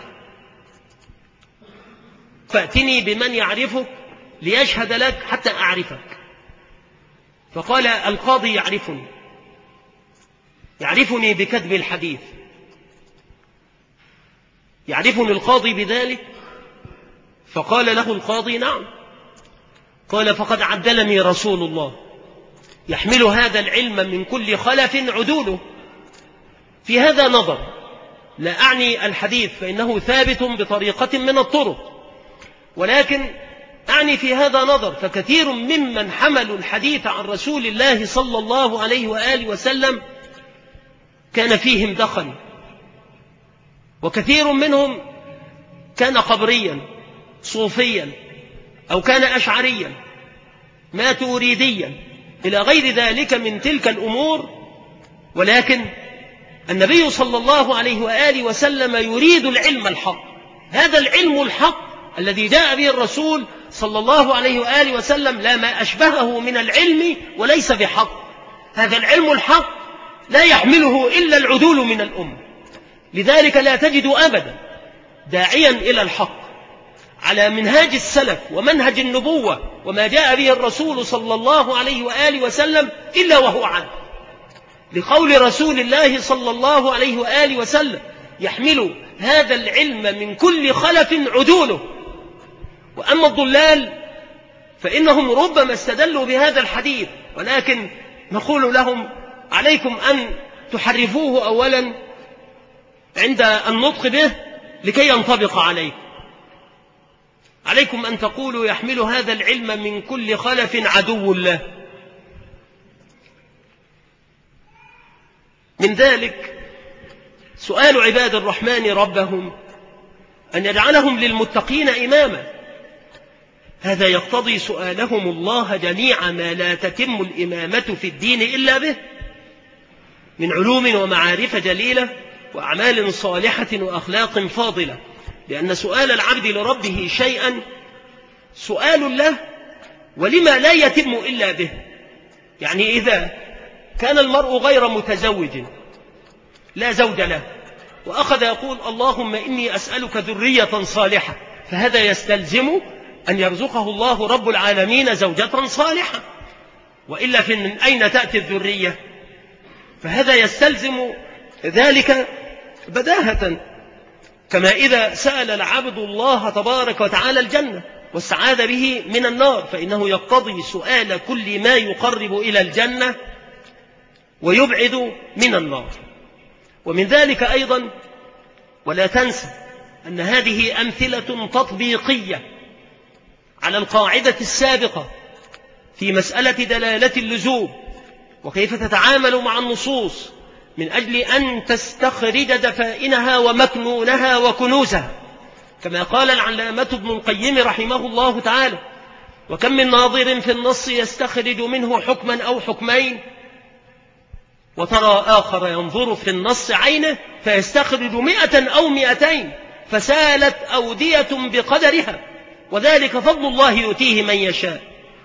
A: فأتني بمن يعرفك ليشهد لك حتى أعرفك. فقال القاضي: يعرفني بكذب الحديث. يعرفني القاضي بذلك؟ فقال له القاضي: نعم. قال: فقد عدلني رسول الله يحمل هذا العلم من كل خلف عدوله. في هذا نظر، لا أعني الحديث فإنه ثابت بطريقة من الطرق، ولكن أعني في هذا نظر، فكثير ممن حملوا الحديث عن رسول الله صلى الله عليه وآله وسلم كان فيهم دخل، وكثير منهم كان قبريا صوفيا أو كان أشعريا ماتوريديا إلى غير ذلك من تلك الأمور. ولكن النبي صلى الله عليه وآله وسلم يريد العلم الحق، هذا العلم الحق الذي جاء به الرسول صلى الله عليه وآله وسلم لا ما أشبهه من العلم وليس بحق. هذا العلم الحق لا يحمله إلا العدول من الأمة، لذلك لا تجد أبدا داعيا إلى الحق على منهاج السلف ومنهج النبوة وما جاء به الرسول صلى الله عليه وآله وسلم إلا وهو عدل، لقول رسول الله صلى الله عليه وآله وسلم: يحمل هذا العلم من كل خلف عدوله. وأما الضلال فإنهم ربما استدلوا بهذا الحديث، ولكن نقول لهم: عليكم أن تحرفوه أولا عند النطق به لكي ينطبق عليكم. عليكم أن تقولوا: يحمل هذا العلم من كل خلف عدو الله. من ذلك سؤال عباد الرحمن ربهم أن يجعلهم للمتقين إماما، هذا يقتضي سؤالهم الله جميع ما لا تتم الإمامة في الدين إلا به من علوم ومعارف جليلة وأعمال صالحة وأخلاق فاضلة، لأن سؤال العبد لربه شيئا سؤال له ولما لا يتم إلا به. يعني إذا كان المرء غير متزوج لا زوج له وأخذ يقول اللهم إني أسألك ذرية صالحة، فهذا يستلزم أن يرزقه الله رب العالمين زوجة صالحة، وإلا من أين تأتي الذرية؟ فهذا يستلزم ذلك بداهة. كما إذا سأل العبد الله تبارك وتعالى الجنة واستعاذ به من النار، فإنه يقتضي سؤال كل ما يقرب إلى الجنة ويبعد من النار. ومن ذلك أيضا، ولا تنسى أن هذه أمثلة تطبيقية على القاعدة السابقة في مسألة دلالة اللزوم وكيف تتعامل مع النصوص من أجل أن تستخرج دفائنها ومكنونها وكنوزها، كما قال العلامة ابن القيم رحمه الله تعالى: وكم من ناظر في النص يستخرج منه حكما أو حكمين، وترى آخر ينظر في النص عينه فيستخرج 100 أو 200، فسالت أودية بقدرها، وذلك فضل الله يؤتيه من يشاء.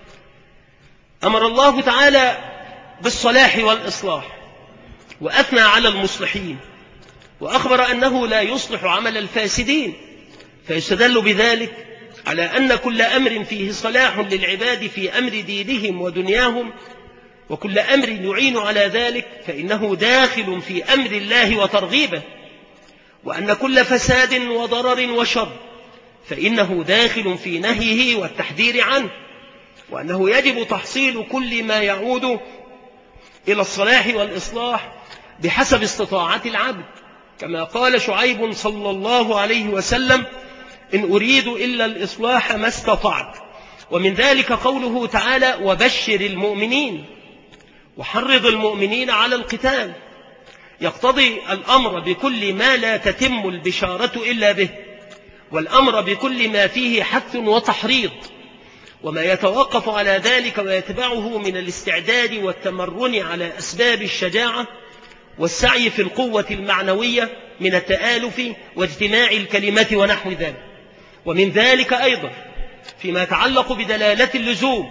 A: أمر الله تعالى بالصلاح والإصلاح وأثنى على المصلحين، وأخبر أنه لا يصلح عمل الفاسدين، فيستدل بذلك على أن كل أمر فيه صلاح للعباد في أمر دينهم ودنياهم، وكل أمر يعين على ذلك فإنه داخل في أمر الله وترغيبه، وأن كل فساد وضرر وشر فإنه داخل في نهيه والتحذير عنه، وأنه يجب تحصيل كل ما يعود إلى الصلاح والإصلاح بحسب استطاعة العبد، كما قال شعيب صلى الله عليه وسلم: إن أريد إلا الإصلاح ما استطعت. ومن ذلك قوله تعالى: وبشر المؤمنين، وحرض المؤمنين على القتال، يقتضي الأمر بكل ما لا تتم البشارة إلا به، والأمر بكل ما فيه حث وتحريض، وما يتوقف على ذلك ويتبعه من الاستعداد والتمرن على أسباب الشجاعة والسعي في القوة المعنوية من التآلف واجتماع الكلمة ونحو ذلك. ومن ذلك أيضا فيما يتعلق بدلالة اللزوم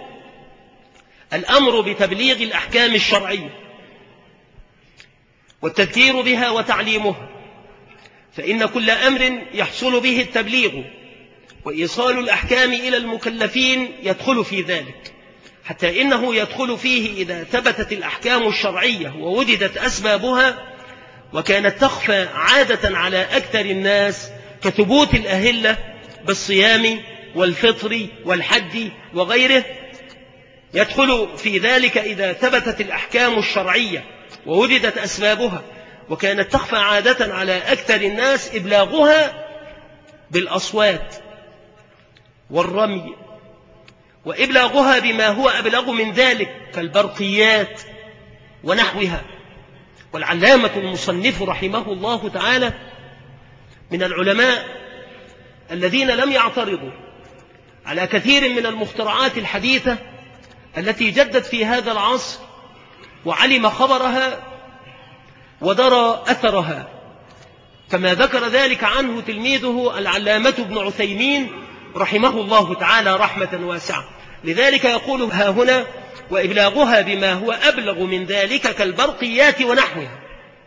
A: الأمر بتبليغ الأحكام الشرعية والتذكير بها وتعليمها، فإن كل أمر يحصل به التبليغ وإيصال الأحكام إلى المكلفين يدخل في ذلك، حتى إنه يدخل فيه إذا ثبتت الأحكام الشرعية ووجدت أسبابها وكانت تخفى عادة على أكثر الناس كثبوت الأهلة بالصيام والفطر والحج وغيره. يدخل في ذلك إذا ثبتت الأحكام الشرعية ووجدت أسبابها وكانت تخفى عادة على أكثر الناس إبلاغها بالأصوات والرمي، وإبلاغها بما هو أبلغ من ذلك كالبرقيات ونحوها. والعلامة المصنف رحمه الله تعالى من العلماء الذين لم يعترضوا على كثير من المخترعات الحديثة التي جدت في هذا العصر، وعلم خبرها ودرى أثرها، كما ذكر ذلك عنه تلميذه العلامة ابن عثيمين رحمه الله تعالى رحمة واسعة. لذلك يقول ها هنا: وإبلاغها بما هو أبلغ من ذلك كالبرقيات ونحوها.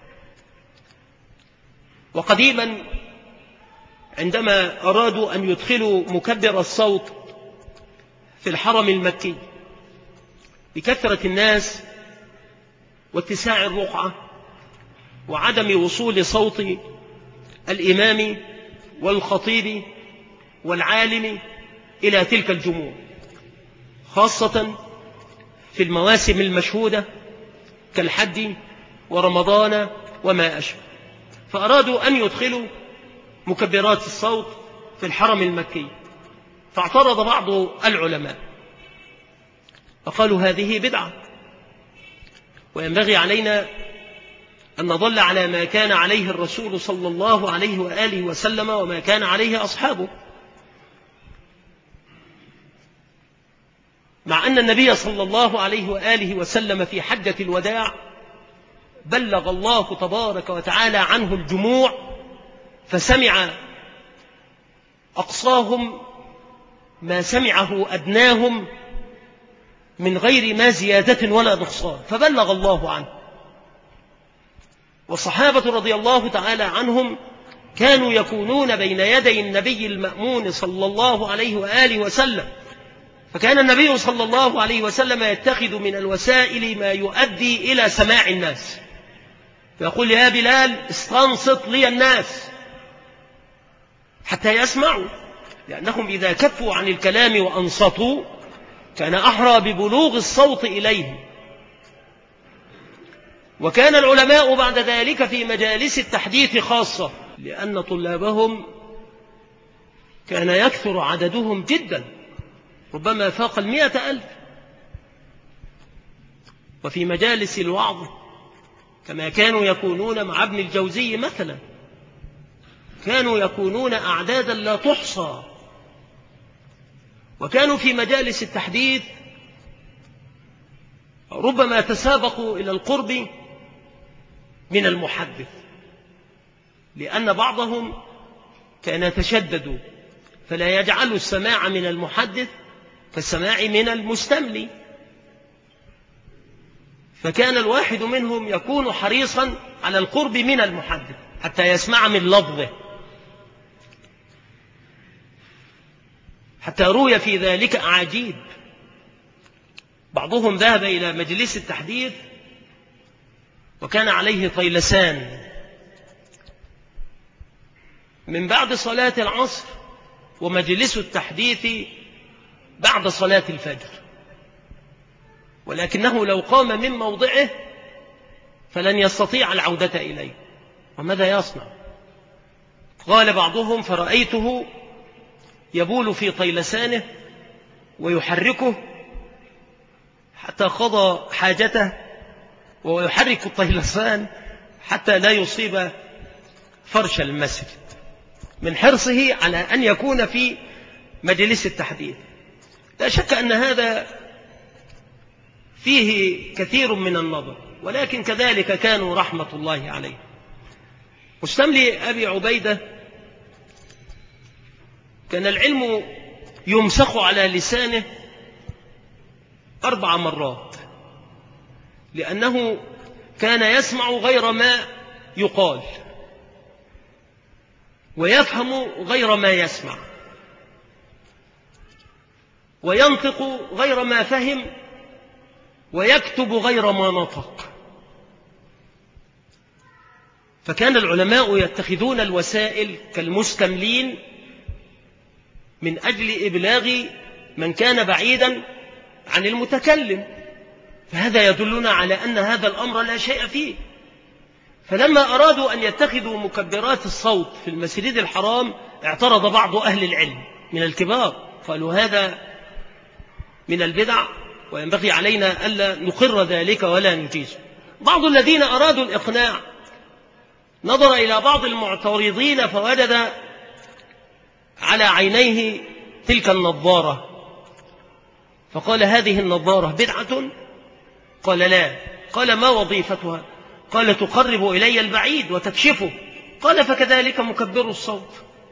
A: وقديما عندما أرادوا أن يدخلوا مكبر الصوت في الحرم المكي بكثرة الناس واتساع الرقعة وعدم وصول صوت الإمام والخطيب والعالم إلى تلك الجموع، خاصة في المواسم المشهودة كالحج ورمضان وما أشبه، فأرادوا أن يدخلوا مكبرات الصوت في الحرم المكي، فاعترض بعض العلماء فقالوا: هذه بدعة، وينبغي علينا أن نظل على ما كان عليه الرسول صلى الله عليه وآله وسلم وما كان عليه أصحابه، مع أن النبي صلى الله عليه وآله وسلم في حجة الوداع بلغ الله تبارك وتعالى عنه الجموع، فسمع أقصاهم ما سمعه أدناهم من غير ما زيادة ولا نقصان، فبلغ الله عنه. والصحابة رضي الله تعالى عنهم كانوا يكونون بين يدي النبي المأمون صلى الله عليه وآله وسلم، فكان النبي صلى الله عليه وسلم يتخذ من الوسائل ما يؤدي إلى سماع الناس، فيقول يا بلال استنصت لي الناس حتى يسمعوا، لأنهم إذا كفوا عن الكلام وأنصتوا كان أحرى ببلوغ الصوت إليهم. وكان العلماء بعد ذلك في مجالس التحديث خاصة، لأن طلابهم كان يكثر عددهم جدا، ربما فاق 100,000. وفي مجالس الوعظ كما كانوا يكونون مع ابن الجوزي مثلا، كانوا يكونون أعدادا لا تحصى. وكانوا في مجالس التحديث ربما تسابقوا إلى القرب من المحدث، لأن بعضهم كان يتشدد فلا يجعل السماع من المحدث كالسماع من المستملي، فكان الواحد منهم يكون حريصا على القرب من المحدث حتى يسمع من لفظه، حتى روي في ذلك أعاجيب. بعضهم ذهب إلى مجلس التحديث وكان عليه طيلسان من بعد صلاة العصر، ومجلس التحديث بعد صلاة الفجر، ولكنه لو قام من موضعه فلن يستطيع العودة إليه، وماذا يصنع؟ قال بعضهم فرأيته يبول في طيلسانه ويحركه حتى قضى حاجته، ويحرك الطيلسان حتى لا يصيب فرش المسجد، من حرصه على أن يكون في مجلس التحديث. لا شك أن هذا فيه كثير من النظر، ولكن كذلك كانوا رحمة الله عليه. مستملي أبي عبيدة كان العلم يمسخ على لسانه 4 مرات، لأنه كان يسمع غير ما يقال ويفهم غير ما يسمع وينطق غير ما فهم ويكتب غير ما نطق. فكان العلماء يتخذون الوسائل كالمستملين من أجل إبلاغ من كان بعيدا عن المتكلم، فهذا يدلنا على أن هذا الأمر لا شيء فيه. فلما أرادوا أن يتخذوا مكبرات الصوت في المسجد الحرام اعترض بعض أهل العلم من الكبار، قالوا هذا من البدع وينبغي علينا ألا نقر ذلك ولا نجيزه. بعض الذين أرادوا الإقناع نظر إلى بعض المعترضين فوجد على عينيه تلك النظارة، فقال هذه النظارة بدعة؟ قال لا. قال ما وظيفتها؟ قال تقرب إلي البعيد وتكشفه. قال فكذلك مكبر الصوت،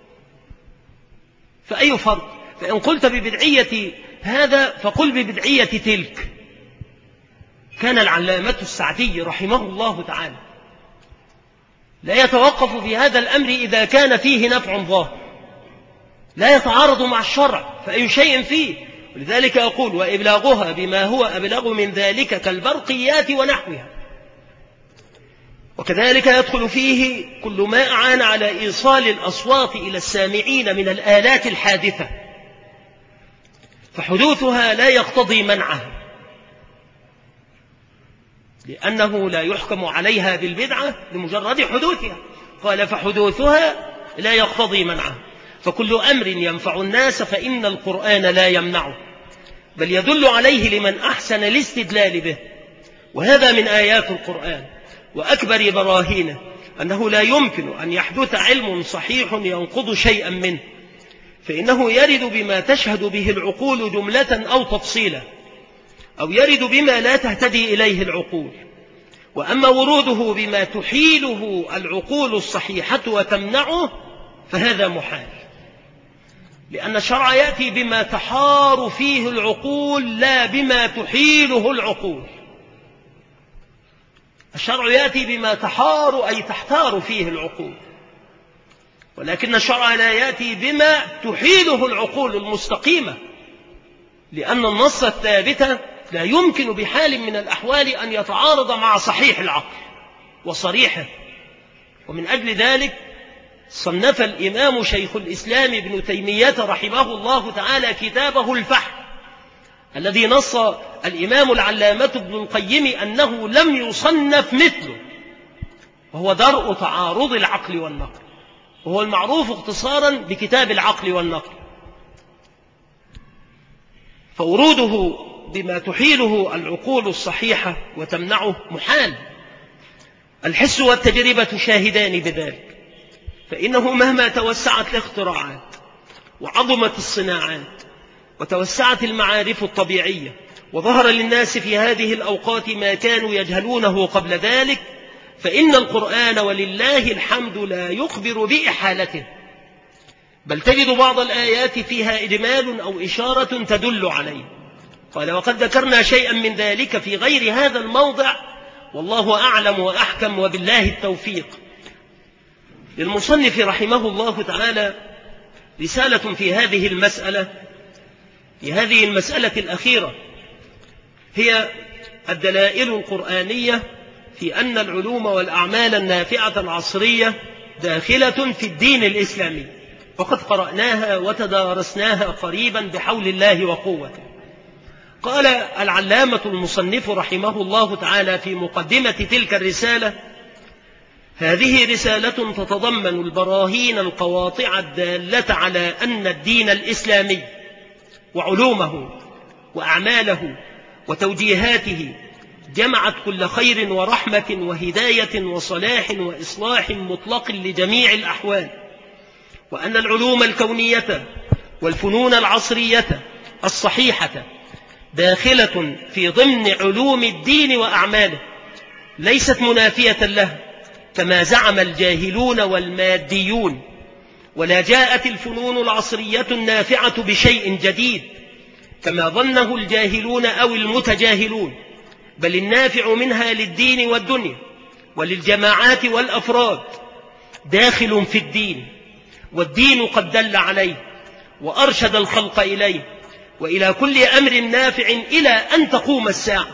A: فأي فرق؟ فإن قلت ببدعية هذا فقل ببدعية تلك. كان العلامة السعدي رحمه الله تعالى لا يتوقف في هذا الأمر إذا كان فيه نفع ظاهر لا يتعارض مع الشرع، فأي شيء فيه. ولذلك أقول وإبلاغها بما هو أبلغ من ذلك كالبرقيات ونحوها. وكذلك يدخل فيه كل ما أعان على إيصال الأصوات إلى السامعين من الآلات الحادثة، فحدوثها لا يقتضي منعها، لأنه لا يحكم عليها بالبدعة لمجرد حدوثها. قال فحدوثها لا يقتضي منعها، فكل أمر ينفع الناس فإن القرآن لا يمنعه، بل يدل عليه لمن أحسن الاستدلال به. وهذا من آيات القرآن وأكبر براهينه أنه لا يمكن أن يحدث علم صحيح ينقض شيئا منه، فإنه يرد بما تشهد به العقول جملة أو تفصيلا، أو يرد بما لا تهتدي إليه العقول. وأما وروده بما تحيله العقول الصحيحة وتمنعه فهذا محال. لأن الشرع يأتي بما تحار فيه العقول لا بما تحيله العقول. الشرع يأتي بما تحار أي تحتار فيه العقول، ولكن الشرع لا يأتي بما تحيله العقول المستقيمة، لأن النص الثابت لا يمكن بحال من الأحوال أن يتعارض مع صحيح العقل وصريحه. ومن أجل ذلك صنف الإمام شيخ الإسلام ابن تيمية رحمه الله تعالى كتابه الفحم، الذي نص الإمام العلامة ابن القيم أنه لم يصنف مثله، وهو درء تعارض العقل والنقل، وهو المعروف اختصارا بكتاب العقل والنقل. فوروده بما تحيله العقول الصحيحة وتمنعه محال. الحس والتجربة شاهدان بذلك، فإنه مهما توسعت الاختراعات وعظمت الصناعات وتوسعت المعارف الطبيعية وظهر للناس في هذه الأوقات ما كانوا يجهلونه قبل ذلك، فإن القرآن ولله الحمد لا يخبر بإحالته، بل تجد بعض الآيات فيها إجمال أو إشارة تدل عليه. قال: وقد ذكرنا شيئا من ذلك في غير هذا الموضع، والله أعلم وأحكم وبالله التوفيق. للمصنف رحمه الله تعالى رسالة في هذه المسألة الأخيرة، هي الدلائل القرآنية في أن العلوم والأعمال النافعة العصرية داخلة في الدين الإسلامي، وقد قرأناها وتدارسناها قريبا بحول الله وقوته. قال العلامة المصنف رحمه الله تعالى في مقدمة تلك الرسالة: هذه رسالة تتضمن البراهين القواطع الدالة على أن الدين الإسلامي وعلومه وأعماله وتوجيهاته جمعت كل خير ورحمة وهداية وصلاح وإصلاح مطلق لجميع الأحوال، وأن العلوم الكونية والفنون العصرية الصحيحة داخلة في ضمن علوم الدين وأعماله، ليست منافية له كما زعم الجاهلون والماديون، ولا جاءت الفنون العصرية النافعة بشيء جديد كما ظنه الجاهلون أو المتجاهلون، بل النافع منها للدين والدنيا وللجماعات والأفراد داخل في الدين، والدين قد دل عليه وأرشد الخلق إليه وإلى كل أمر نافع إلى أن تقوم الساعة.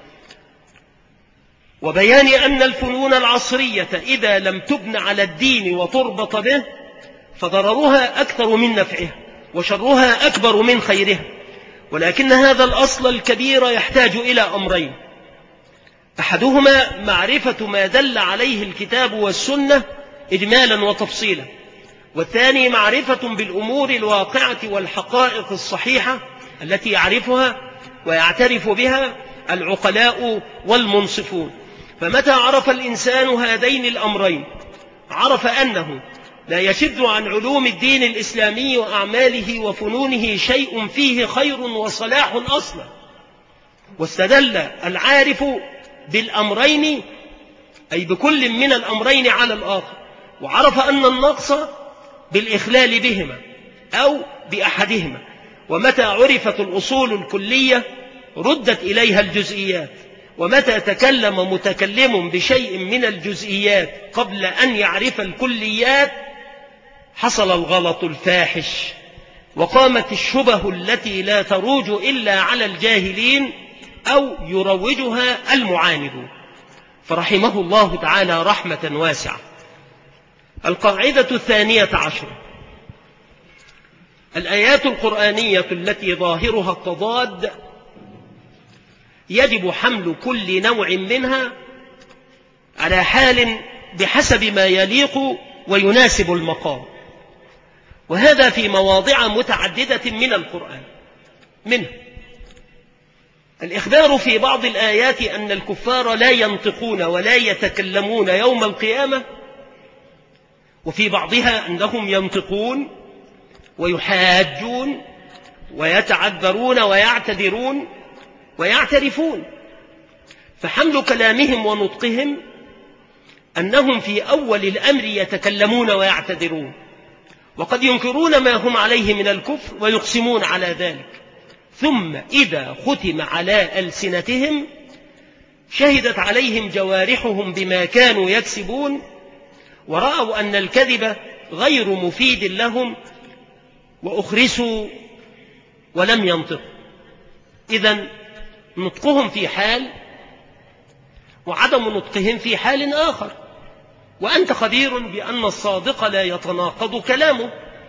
A: وبيان أن الفنون العصرية إذا لم تبن على الدين وتربط به فضررها أكثر من نفعها وشرها أكبر من خيرها، ولكن هذا الأصل الكبير يحتاج إلى أمرين: أحدهما معرفة ما دل عليه الكتاب والسنة إجمالا وتفصيلا، والثاني معرفة بالأمور الواقعة والحقائق الصحيحة التي يعرفها ويعترف بها العقلاء والمنصفون. فمتى عرف الإنسان هذين الأمرين عرف أنه لا يشد عن علوم الدين الإسلامي وأعماله وفنونه شيء فيه خير وصلاح أصلا. واستدل العارف بالأمرين أي بكل من الأمرين على الآخر، وعرف أن النقص بالإخلال بهما أو بأحدهما. ومتى عرفت الأصول الكلية ردت إليها الجزئيات، ومتى تكلم متكلم بشيء من الجزئيات قبل أن يعرف الكليات حصل الغلط الفاحش، وقامت الشبه التي لا تروج إلا على الجاهلين أو يروجها المعاندون. فرحمه الله تعالى رحمة واسعة. القاعدة 12: الآيات القرآنية التي ظاهرها التضاد يجب حمل كل نوع منها على حال بحسب ما يليق ويناسب المقام، وهذا في مواضع متعددة من القرآن. منه الإخبار في بعض الآيات أن الكفار لا ينطقون ولا يتكلمون يوم القيامة، وفي بعضها أنهم ينطقون ويحاجون ويتعذرون ويعتذرون ويعترفون. فحمل كلامهم ونطقهم أنهم في أول الأمر يتكلمون ويعتذرون، وقد ينكرون ما هم عليه من الكفر ويقسمون على ذلك، ثم إذا ختم على ألسنتهم شهدت عليهم جوارحهم بما كانوا يكسبون، ورأوا أن الكذب غير مفيد لهم وأخرسوا ولم ينطقوا. إذن نطقهم في حال وعدم نطقهم في حال آخر، وأنت خبير بأن الصادق لا يتناقض كلامه.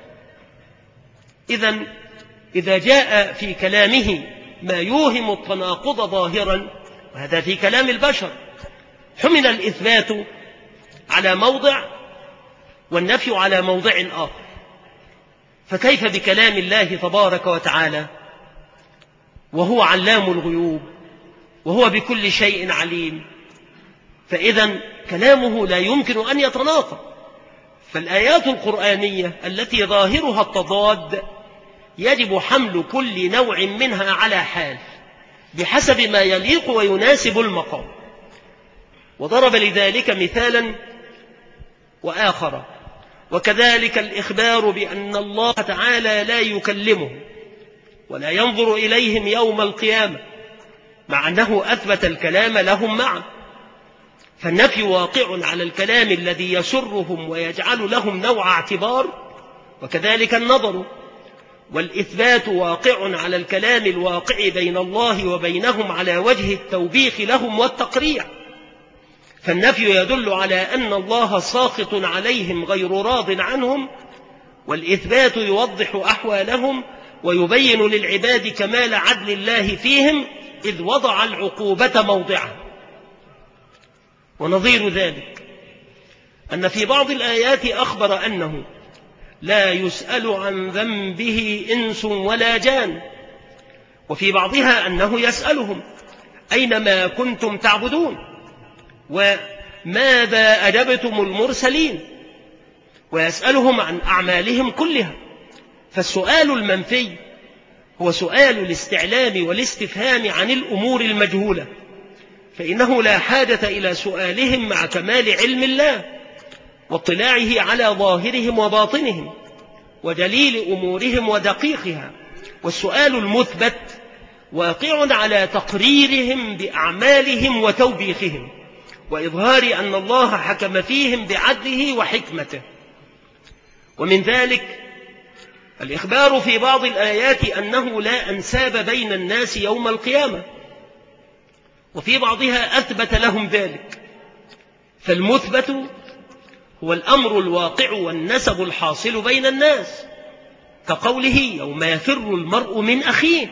A: إذن إذا جاء في كلامه ما يوهم التناقض ظاهرا، وهذا في كلام البشر، حمل الإثبات على موضع والنفي على موضع آخر، فكيف بكلام الله تبارك وتعالى وهو علام الغيوب وهو بكل شيء عليم؟ فإذا كلامه لا يمكن أن يتناقض. فالآيات القرآنية التي ظاهرها التضاد يجب حمل كل نوع منها على حال بحسب ما يليق ويناسب المقام. وضرب لذلك مثالا وآخر: وكذلك الإخبار بأن الله تعالى لا يكلمهم ولا ينظر إليهم يوم القيامة، مع أنه أثبت الكلام لهم معا. فالنفي واقع على الكلام الذي يسرهم ويجعل لهم نوع اعتبار، وكذلك النظر، والإثبات واقع على الكلام الواقع بين الله وبينهم على وجه التوبيخ لهم والتقريع. فالنفي يدل على أن الله ساخط عليهم غير راض عنهم، والإثبات يوضح أحوالهم ويبين للعباد كمال عدل الله فيهم إذ وضع العقوبة موضعها. ونظير ذلك أن في بعض الآيات أخبر أنه لا يسأل عن ذنبه إنس ولا جان، وفي بعضها أنه يسألهم أينما كنتم تعبدون وماذا أجبتم المرسلين، ويسألهم عن أعمالهم كلها. فالسؤال المنفي هو سؤال الاستعلام والاستفهام عن الأمور المجهولة، فإنه لا حاجة إلى سؤالهم مع كمال علم الله واطلاعه على ظاهرهم وباطنهم وجليل أمورهم ودقيقها. والسؤال المثبت واقع على تقريرهم بأعمالهم وتوبيخهم وإظهار أن الله حكم فيهم بعدله وحكمته. ومن ذلك الإخبار في بعض الآيات أنه لا أنساب بين الناس يوم القيامة، وفي بعضها أثبت لهم ذلك. فالمثبت هو الأمر الواقع والنسب الحاصل بين الناس، كقوله يوم يفر المرء من أخيه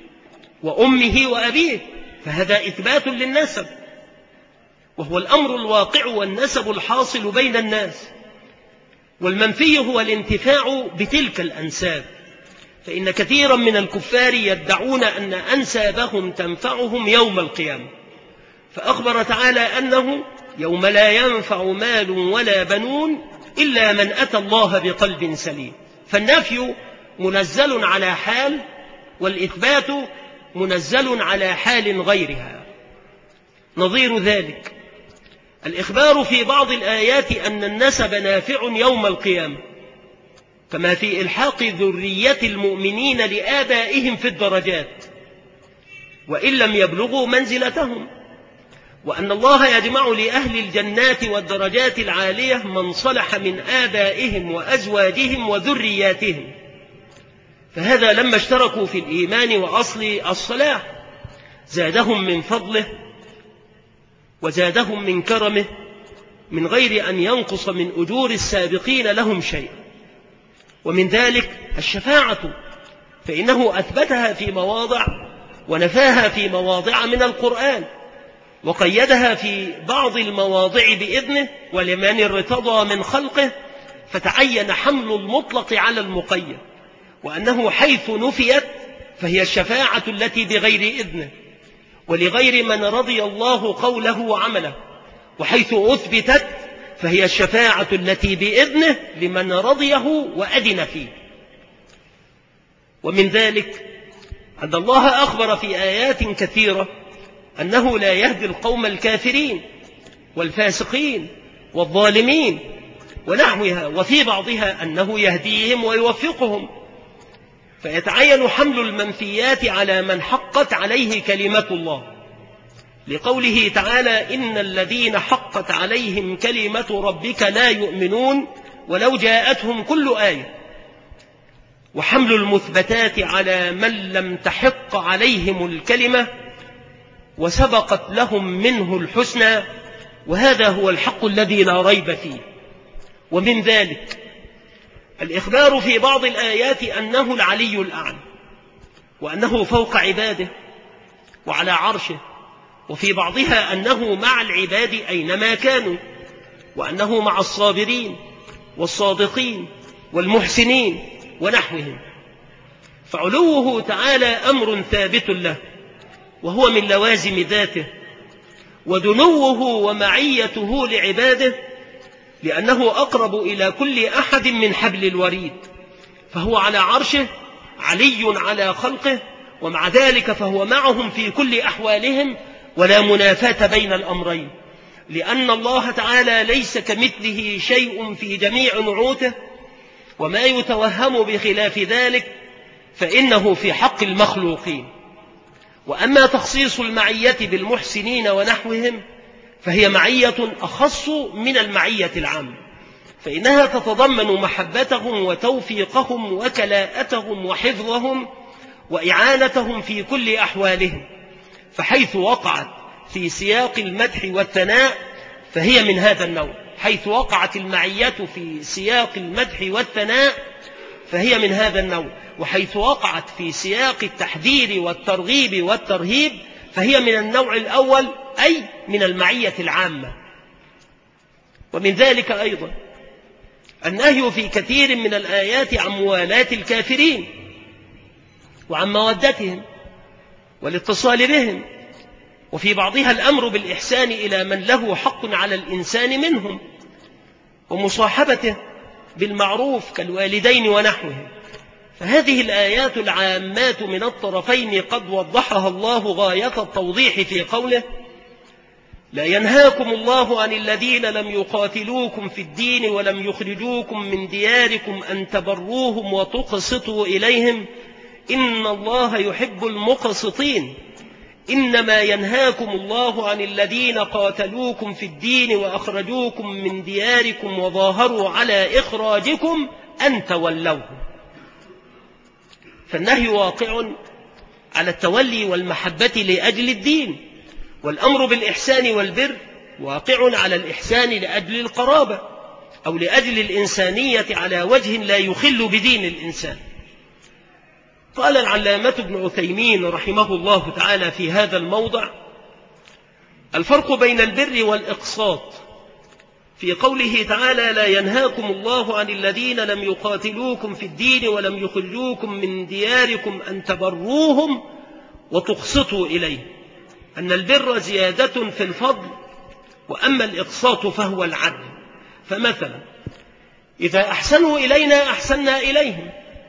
A: وأمه وأبيه، فهذا إثبات للنسب، وهو الأمر الواقع والنسب الحاصل بين الناس. والمنفي هو الانتفاع بتلك الأنساب، فإن كثيرا من الكفار يدعون أن أنسابهم تنفعهم يوم القيامة، فأخبر تعالى أنه يوم لا ينفع مال ولا بنون إلا من أتى الله بقلب سليم. فالنفي منزل على حال، والإثبات منزل على حال غيرها. نظير ذلك الإخبار في بعض الآيات أن النسب نافع يوم القيامة، كما في إلحاق ذرية المؤمنين لآبائهم في الدرجات وإن لم يبلغوا منزلتهم، وأن الله يجمع لأهل الجنات والدرجات العالية من صلح من آبائهم وأزواجهم وذرياتهم. فهذا لما اشتركوا في الإيمان وأصل الصلاح زادهم من فضله وزادهم من كرمه من غير أن ينقص من أجور السابقين لهم شيء. ومن ذلك الشفاعة، فإنه أثبتها في مواضع ونفاها في مواضع من القرآن، وقيدها في بعض المواضع بإذنه ولمن ارتضى من خلقه، فتعين حمل المطلق على المقيد، وأنه حيث نفيت فهي الشفاعة التي بغير إذنه ولغير من رضي الله قوله وعمله، وحيث أثبتت فهي الشفاعة التي بإذنه لمن رضيه وأذن فيه. ومن ذلك أن الله أخبر في آيات كثيرة أنه لا يهدي القوم الكافرين والفاسقين والظالمين، ونحوها، وفي بعضها أنه يهديهم ويوفقهم، فيتعين حمل المنفيات على من حقت عليه كلمة الله، لقوله تعالى: إن الذين حقت عليهم كلمة ربك لا يؤمنون ولو جاءتهم كل آية، وحمل المثبتات على من لم تحق عليهم الكلمة وسبقت لهم منه الحسنى، وهذا هو الحق الذي لا ريب فيه. ومن ذلك الإخبار في بعض الآيات أنه العلي الأعلى، وأنه فوق عباده وعلى عرشه، وفي بعضها أنه مع العباد أينما كانوا، وأنه مع الصابرين والصادقين والمحسنين ونحوهم. فعلوه تعالى أمر ثابت له، وهو من لوازم ذاته، ودنوه ومعيته لعباده لأنه أقرب إلى كل أحد من حبل الوريد، فهو على عرشه علي على خلقه، ومع ذلك فهو معهم في كل أحوالهم، ولا منافاة بين الأمرين، لأن الله تعالى ليس كمثله شيء في جميع نعوته، وما يتوهم بخلاف ذلك فإنه في حق المخلوقين. وأما تخصيص المعية بالمحسنين ونحوهم فهي معية أخص من المعية العامة، فإنها تتضمن محبتهم وتوفيقهم وكلاءتهم وحفظهم وإعانتهم في كل أحوالهم، فحيث وقعت في سياق المدح والثناء فهي من هذا النوع، حيث وقعت المعية في سياق المدح والثناء فهي من هذا النوع، وحيث وقعت في سياق التحذير والترغيب والترهيب فهي من النوع الأول، أي من المعية العامة. ومن ذلك أيضا النهي في كثير من الآيات عن موالاة الكافرين وعن مودتهم والاتصال بهم، وفي بعضها الأمر بالإحسان إلى من له حق على الإنسان منهم، ومصاحبته بالمعروف كالوالدين ونحوهم. فهذه الآيات العامات من الطرفين قد وضحها الله غاية التوضيح في قوله: لا ينهاكم الله عن الذين لم يقاتلوكم في الدين ولم يخرجوكم من دياركم أن تبروهم وتقسطوا إليهم إن الله يحب المقسطين، إنما ينهاكم الله عن الذين قاتلوكم في الدين وأخرجوكم من دياركم وظاهروا على إخراجكم أن تولوهم. فالنهي واقع على التولي والمحبة لأجل الدين، والأمر بالإحسان والبر واقع على الإحسان لأجل القرابة أو لأجل الإنسانية على وجه لا يخل بدين الإنسان. قال العلامة ابن عثيمين رحمه الله تعالى في هذا الموضع: الفرق بين البر والإقساط في قوله تعالى: لا ينهاكم الله عن الذين لم يقاتلوكم في الدين ولم يخرجوكم من دياركم أن تبروهم وتقسطوا إليه، أن البر زيادة في الفضل، وأما الإقساط فهو العدل. فمثلا إذا أحسنوا إلينا أحسننا إليهم،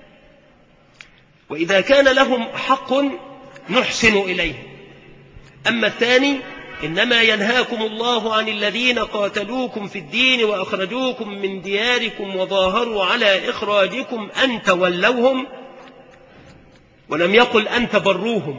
A: وإذا كان لهم حق نحسن إليهم. أما الثاني: إنما ينهاكم الله عن الذين قاتلوكم في الدين وأخرجوكم من دياركم وظاهروا على إخراجكم أن تولوهم، ولم يقل أن تبروهم.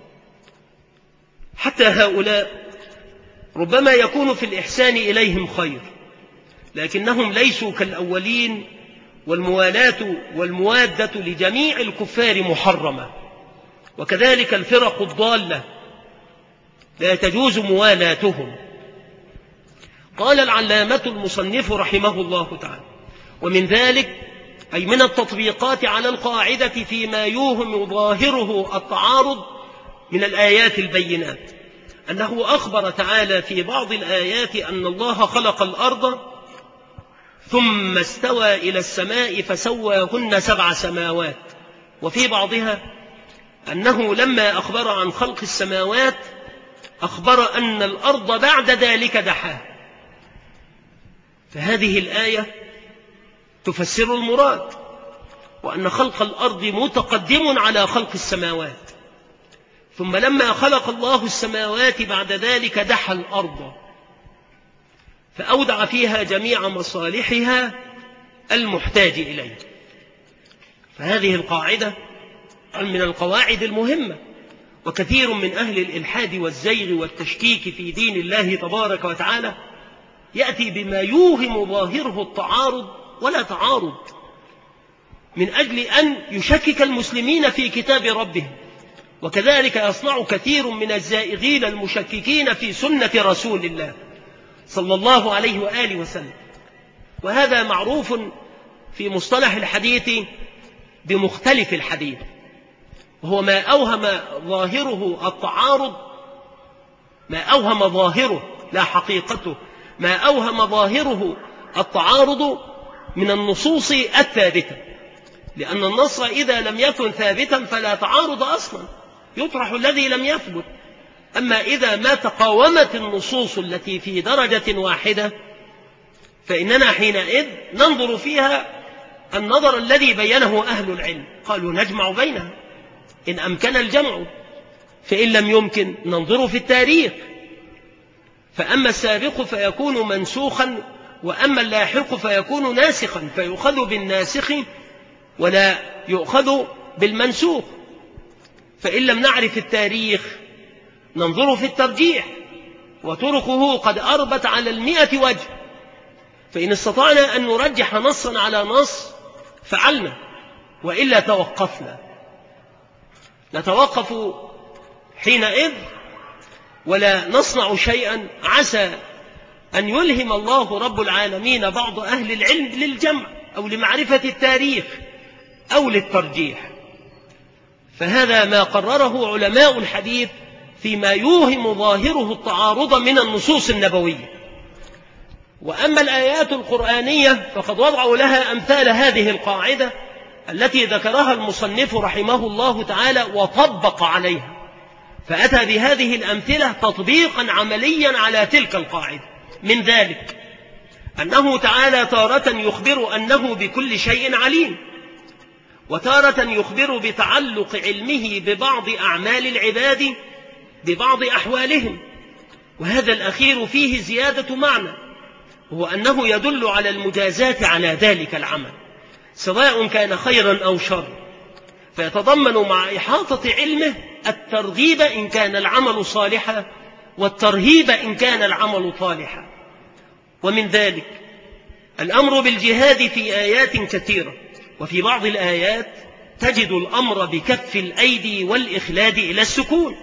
A: حتى هؤلاء ربما يكون في الإحسان إليهم خير، لكنهم ليسوا كالأولين، والموالاة والموادة لجميع الكفار محرمة، وكذلك الفرق الضالة لا تجوز موالاتهم. قال العلامة المصنف رحمه الله تعالى: ومن ذلك أي من التطبيقات على القاعدة فيما يوهم ظاهره التعارض من الآيات البينات أنه أخبر تعالى في بعض الآيات أن الله خلق الأرض ثم استوى إلى السماء فسواهن 7 سماوات، وفي بعضها أنه لما أخبر عن خلق السماوات أخبر أن الأرض بعد ذلك دحاها. فهذه الآية تفسر المراد، وأن خلق الأرض متقدم على خلق السماوات، ثم لما خلق الله السماوات بعد ذلك دحى الأرض. فأودع فيها جميع مصالحها المحتاج إليه. فهذه القاعدة من القواعد المهمة، وكثير من أهل الإلحاد والزيغ والتشكيك في دين الله تبارك وتعالى يأتي بما يوهم ظاهره التعارض ولا تعارض، من أجل أن يشكك المسلمين في كتاب ربهم. وكذلك يصنع كثير من الزائغين المشككين في سنة رسول الله صلى الله عليه وآله وسلم. وهذا معروف في مصطلح الحديث بمختلف الحديث، وهو ما أوهم ظاهره التعارض، ما أوهم ظاهره لا حقيقته، ما أوهم ظاهره التعارض من النصوص الثابتة، لأن النص إذا لم يكن ثابتا فلا تعارض أصلا، يطرح الذي لم يثبت. أما إذا ما تقاومت النصوص التي في درجة واحدة فإننا حينئذ ننظر فيها النظر الذي بينه أهل العلم، قالوا نجمع بينها إن أمكن الجمع، فإن لم يمكن ننظر في التاريخ، فأما السابق فيكون منسوخا وأما اللاحق فيكون ناسخا، فيؤخذ بالناسخ ولا يؤخذ بالمنسوخ. فإن لم نعرف التاريخ ننظر في الترجيح، وتركه قد أربت على 100 وجه، فإن استطعنا أن نرجح نصا على نص فعلنا، وإلا توقفنا. نتوقف حينئذ ولا نصنع شيئا، عسى أن يلهم الله رب العالمين بعض أهل العلم للجمع أو لمعرفة التاريخ أو للترجيح. فهذا ما قرره علماء الحديث فيما يوهم ظاهره التعارض من النصوص النبوية. وأما الآيات القرآنية فقد وضعوا لها أمثال هذه القاعدة التي ذكرها المصنف رحمه الله تعالى وطبق عليها، فأتى بهذه الأمثلة تطبيقا عمليا على تلك القاعدة. من ذلك أنه تعالى تارة يخبر أنه بكل شيء عليم، وتارة يخبر بتعلق علمه ببعض أعمال العباد ببعض أحوالهم، وهذا الأخير فيه زيادة معنى، هو أنه يدل على المجازات على ذلك العمل سواء كان خيرا أو شر، فيتضمن مع إحاطة علمه الترغيب إن كان العمل صالحا والترهيب إن كان العمل طالحا. ومن ذلك الأمر بالجهاد في آيات كثيرة، وفي بعض الآيات تجد الأمر بكف الأيدي والإخلاد إلى السكون،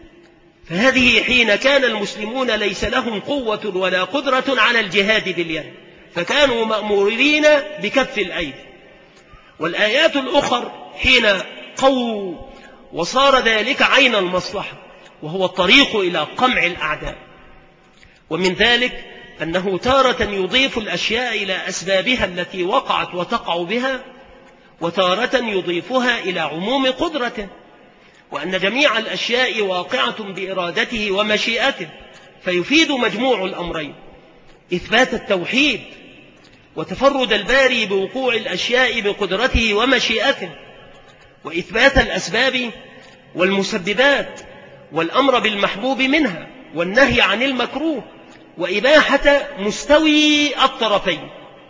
A: فهذه حين كان المسلمون ليس لهم قوة ولا قدرة على الجهاد باليد، فكانوا مأمورين بكف الأيدي. والآيات الأخر حين قووا وصار ذلك عين المصلحة، وهو الطريق إلى قمع الأعداء. ومن ذلك أنه تارة يضيف الأشياء إلى أسبابها التي وقعت وتقع بها، وتارة يضيفها إلى عموم قدرته، وأن جميع الأشياء واقعة بإرادته ومشيئته، فيفيد مجموع الأمرين إثبات التوحيد وتفرد الباري بوقوع الأشياء بقدرته ومشيئته، وإثبات الأسباب والمسببات، والأمر بالمحبوب منها والنهي عن المكروه، وإباحة مستوي الطرفين.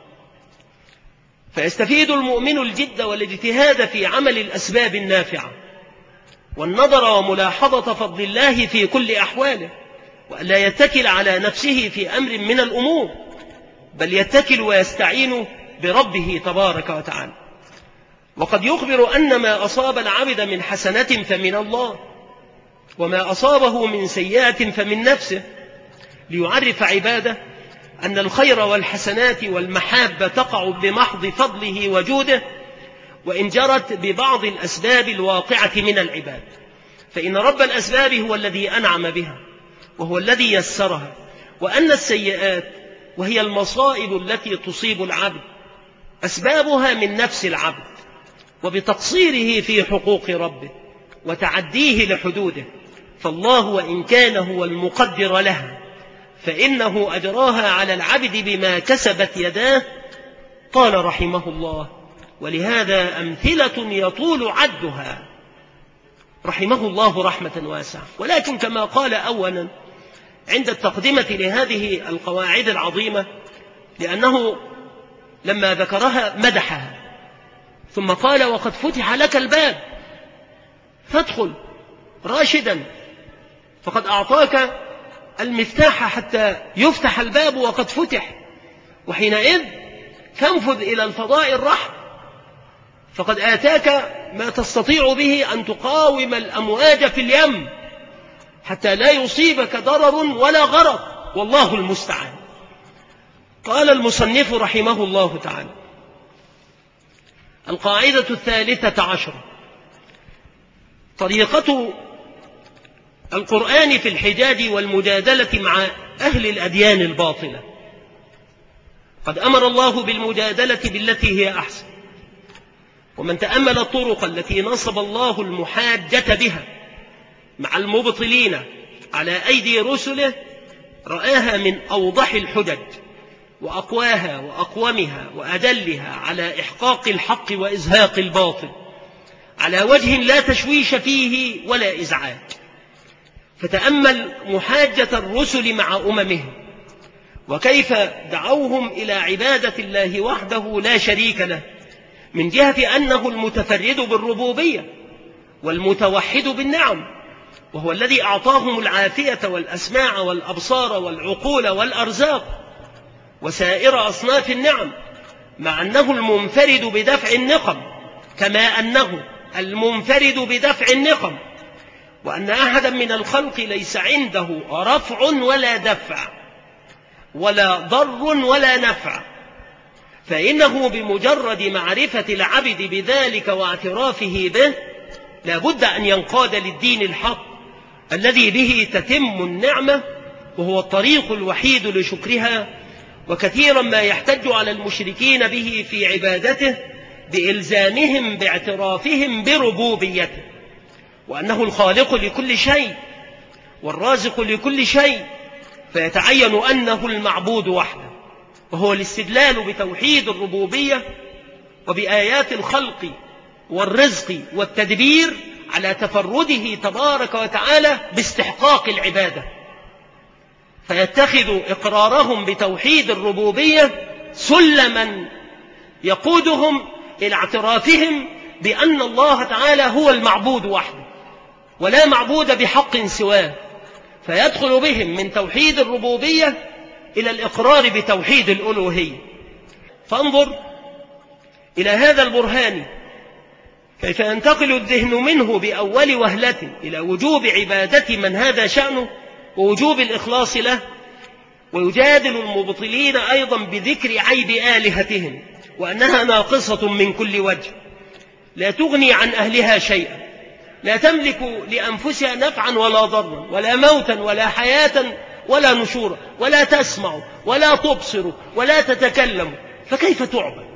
A: فيستفيد المؤمن الجد والاجتهاد في عمل الأسباب النافعة، والنظر وملاحظة فضل الله في كل أحواله، وألا يتكل على نفسه في أمر من الأمور، بل يتكل ويستعين بربه تبارك وتعالى. وقد يخبر أن ما أصاب العبد من حسنة فمن الله، وما أصابه من سيئة فمن نفسه، ليعرف عباده أن الخير والحسنات والمحاب تقع بمحض فضله وجوده، وإن جرت ببعض الأسباب الواقعة من العباد، فإن رب الأسباب هو الذي أنعم بها وهو الذي يسرها، وأن السيئات وهي المصائب التي تصيب العبد أسبابها من نفس العبد وبتقصيره في حقوق ربه وتعديه لحدوده، فالله وإن كان هو المقدر لها فإنه أجراها على العبد بما كسبت يداه. قال رحمه الله: ولهذا أمثلة يطول عدها، رحمه الله رحمة واسعة. ولكن كما قال أولا عند التقدمة لهذه القواعد العظيمة، لأنه لما ذكرها مدحها ثم قال وقد فتح لك الباب فادخل راشدا، فقد أعطاك المفتاح حتى يفتح الباب وقد فتح، وحينئذ تنفذ إلى الفضاء الرحب، فقد آتاك ما تستطيع به أن تقاوم الأمواج في اليم حتى لا يصيبك ضرر ولا غرق، والله المستعان. قال المصنف رحمه الله تعالى: القاعدة 13 طريقة القرآن في الحجاج والمجادلة مع أهل الأديان الباطلة. قد أمر الله بالمجادلة بالتي هي أحسن، ومن تأمل الطرق التي نصب الله المحاجة بها مع المبطلين على أيدي رسله رآها من أوضح الحجج وأقواها وأقومها وأدلها على إحقاق الحق وإزهاق الباطل على وجه لا تشويش فيه ولا إزعاج. فتأمل محاجة الرسل مع أممهم وكيف دعوهم إلى عبادة الله وحده لا شريك له، من جهة أنه المتفرد بالربوبية والمتوحد بالنعم، وهو الذي أعطاهم العافية والأسماع والأبصار والعقول والأرزاق وسائر أصناف النعم، مع أنه المنفرد بدفع النقم، كما أنه المنفرد بدفع النقم، وأن أحدا من الخلق ليس عنده رفع ولا دفع ولا ضر ولا نفع، فإنه بمجرد معرفة العبد بذلك واعترافه به لا بد أن ينقاد للدين الحق الذي به تتم النعمة، وهو الطريق الوحيد لشكرها. وكثيرا ما يحتج على المشركين به في عبادته بإلزامهم باعترافهم بربوبيته، وأنه الخالق لكل شيء والرازق لكل شيء، فيتعين أنه المعبود وحده، وهو الاستدلال بتوحيد الربوبية وبآيات الخلق والرزق والتدبير على تفرده تبارك وتعالى باستحقاق العبادة، فيتخذ إقرارهم بتوحيد الربوبية سلما يقودهم إلى اعترافهم بأن الله تعالى هو المعبود وحده ولا معبود بحق سواه، فيدخل بهم من توحيد الربوبية إلى الإقرار بتوحيد الألوهية. فانظر إلى هذا البرهان كيف ينتقل الذهن منه بأول وهلة إلى وجوب عبادة من هذا شأنه ووجوب الإخلاص له، ويجادل المبطلين أيضا بذكر عيب آلهتهم وأنها ناقصة من كل وجه، لا تغني عن أهلها شيئا، لا تملك لأنفسها نفعا ولا ضرا ولا موتا ولا حياة ولا نشورا، ولا تسمع ولا تبصر ولا تتكلم، فكيف تعبد؟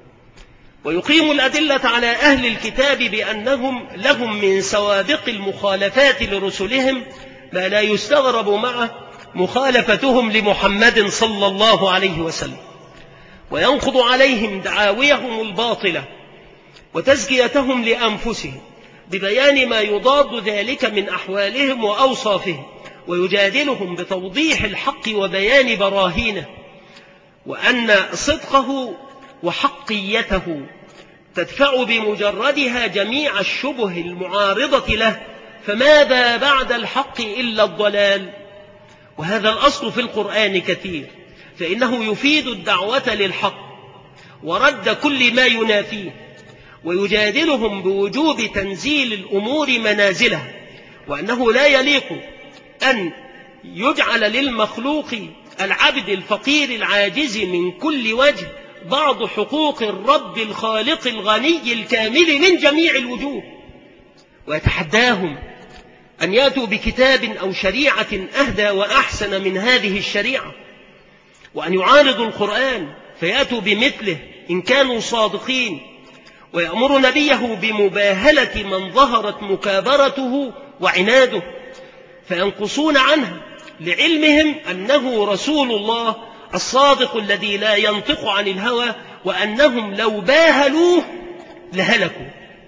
A: ويقيم الأدلة على أهل الكتاب بأنهم لهم من سوابق المخالفات لرسلهم ما لا يستغرب معه مخالفتهم لمحمد صلى الله عليه وسلم، وينقض عليهم دعاويهم الباطلة وتزكيتهم لأنفسهم ببيان ما يضاد ذلك من أحوالهم وأوصافهم، ويجادلهم بتوضيح الحق وبيان براهينه، وأن صدقه وحقيته تدفع بمجردها جميع الشبه المعارضة له، فماذا بعد الحق إلا الضلال؟ وهذا الأصل في القرآن كثير، فإنه يفيد الدعوة للحق ورد كل ما ينافيه، ويجادلهم بوجوب تنزيل الأمور منازلها، وأنه لا يليق أن يجعل للمخلوق العبد الفقير العاجز من كل وجه بعض حقوق الرب الخالق الغني الكامل من جميع الوجوه، ويتحداهم أن يأتوا بكتاب أو شريعة أهدى وأحسن من هذه الشريعة، وأن يعارضوا القرآن فيأتوا بمثله إن كانوا صادقين، ويأمر نبيه بمباهلة من ظهرت مكابرته وعناده فينقصون عنها لعلمهم أنه رسول الله الصادق الذي لا ينطق عن الهوى، وأنهم لو باهلوه لهلكوا،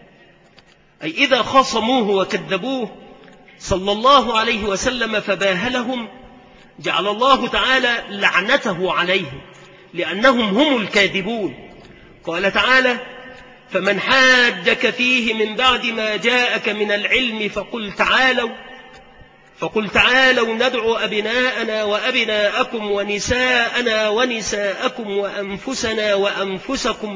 A: أي إذا خاصموه وكذبوه صلى الله عليه وسلم فباهلهم جعل الله تعالى لعنته عليهم لأنهم هم الكاذبون. قال تعالى: فمن حاجك فيه من بعد ما جاءك من العلم فقل تعالوا ندعو أبناءنا وأبناءكم ونساءنا ونساءكم وأنفسنا وأنفسكم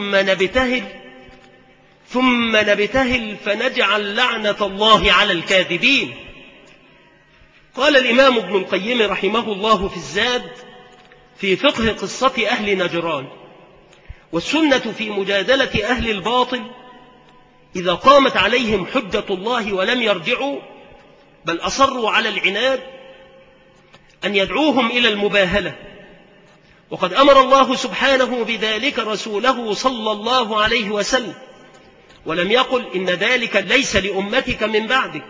A: ثم نبتهل فنجعل لعنة الله على الكاذبين. قال الإمام ابن القيم رحمه الله في الزاد في فقه قصة أهل نجران: والسنة في مجادلة أهل الباطل إذا قامت عليهم حجة الله ولم يرجعوا بل أصروا على العناد أن يدعوهم إلى المباهلة. وقد أمر الله سبحانه بذلك رسوله صلى الله عليه وسلم، ولم يقل إن ذلك ليس لأمتك من بعدك.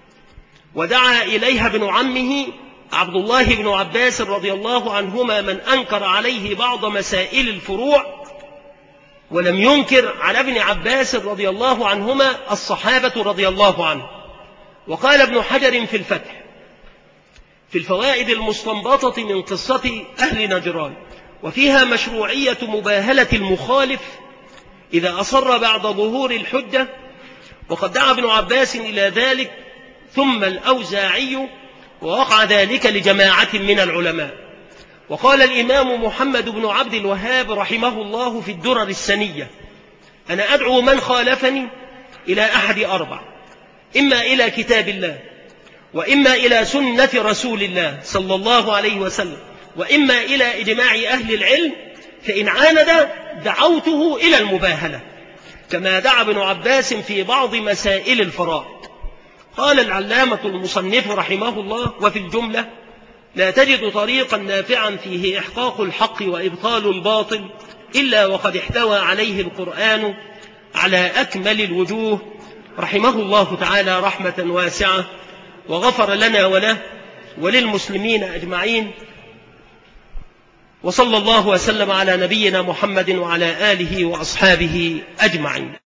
A: ودعا إليها ابن عمه عبد الله بن عباس رضي الله عنهما من أنكر عليه بعض مسائل الفروع، ولم ينكر على ابن عباس رضي الله عنهما الصحابة رضي الله عنه. وقال ابن حجر في الفتح في الفوائد المستنبطة من قصة أهل نجران: وفيها مشروعية مباهلة المخالف إذا أصر بعد ظهور الحجة، وقد دعا ابن عباس إلى ذلك ثم الأوزاعي، ووقع ذلك لجماعة من العلماء. وقال الإمام محمد بن عبد الوهاب رحمه الله في الدرر السنية: أنا أدعو من خالفني إلى أحد أربع: إما إلى كتاب الله، وإما إلى سنة رسول الله صلى الله عليه وسلم، وإما إلى إجماع أهل العلم، فإن عاند دعوته إلى المباهلة، كما دعا ابن عباس في بعض مسائل الفرائض. قال العلامة المصنف رحمه الله: وفي الجملة لا تجد طريقا نافعا فيه إحقاق الحق وإبطال الباطل إلا وقد احتوى عليه القرآن على أكمل الوجوه، رحمه الله تعالى رحمة واسعة، وغفر لنا وله وللمسلمين أجمعين. وصلى الله وسلم على نبينا محمد وعلى آله وأصحابه أجمعين.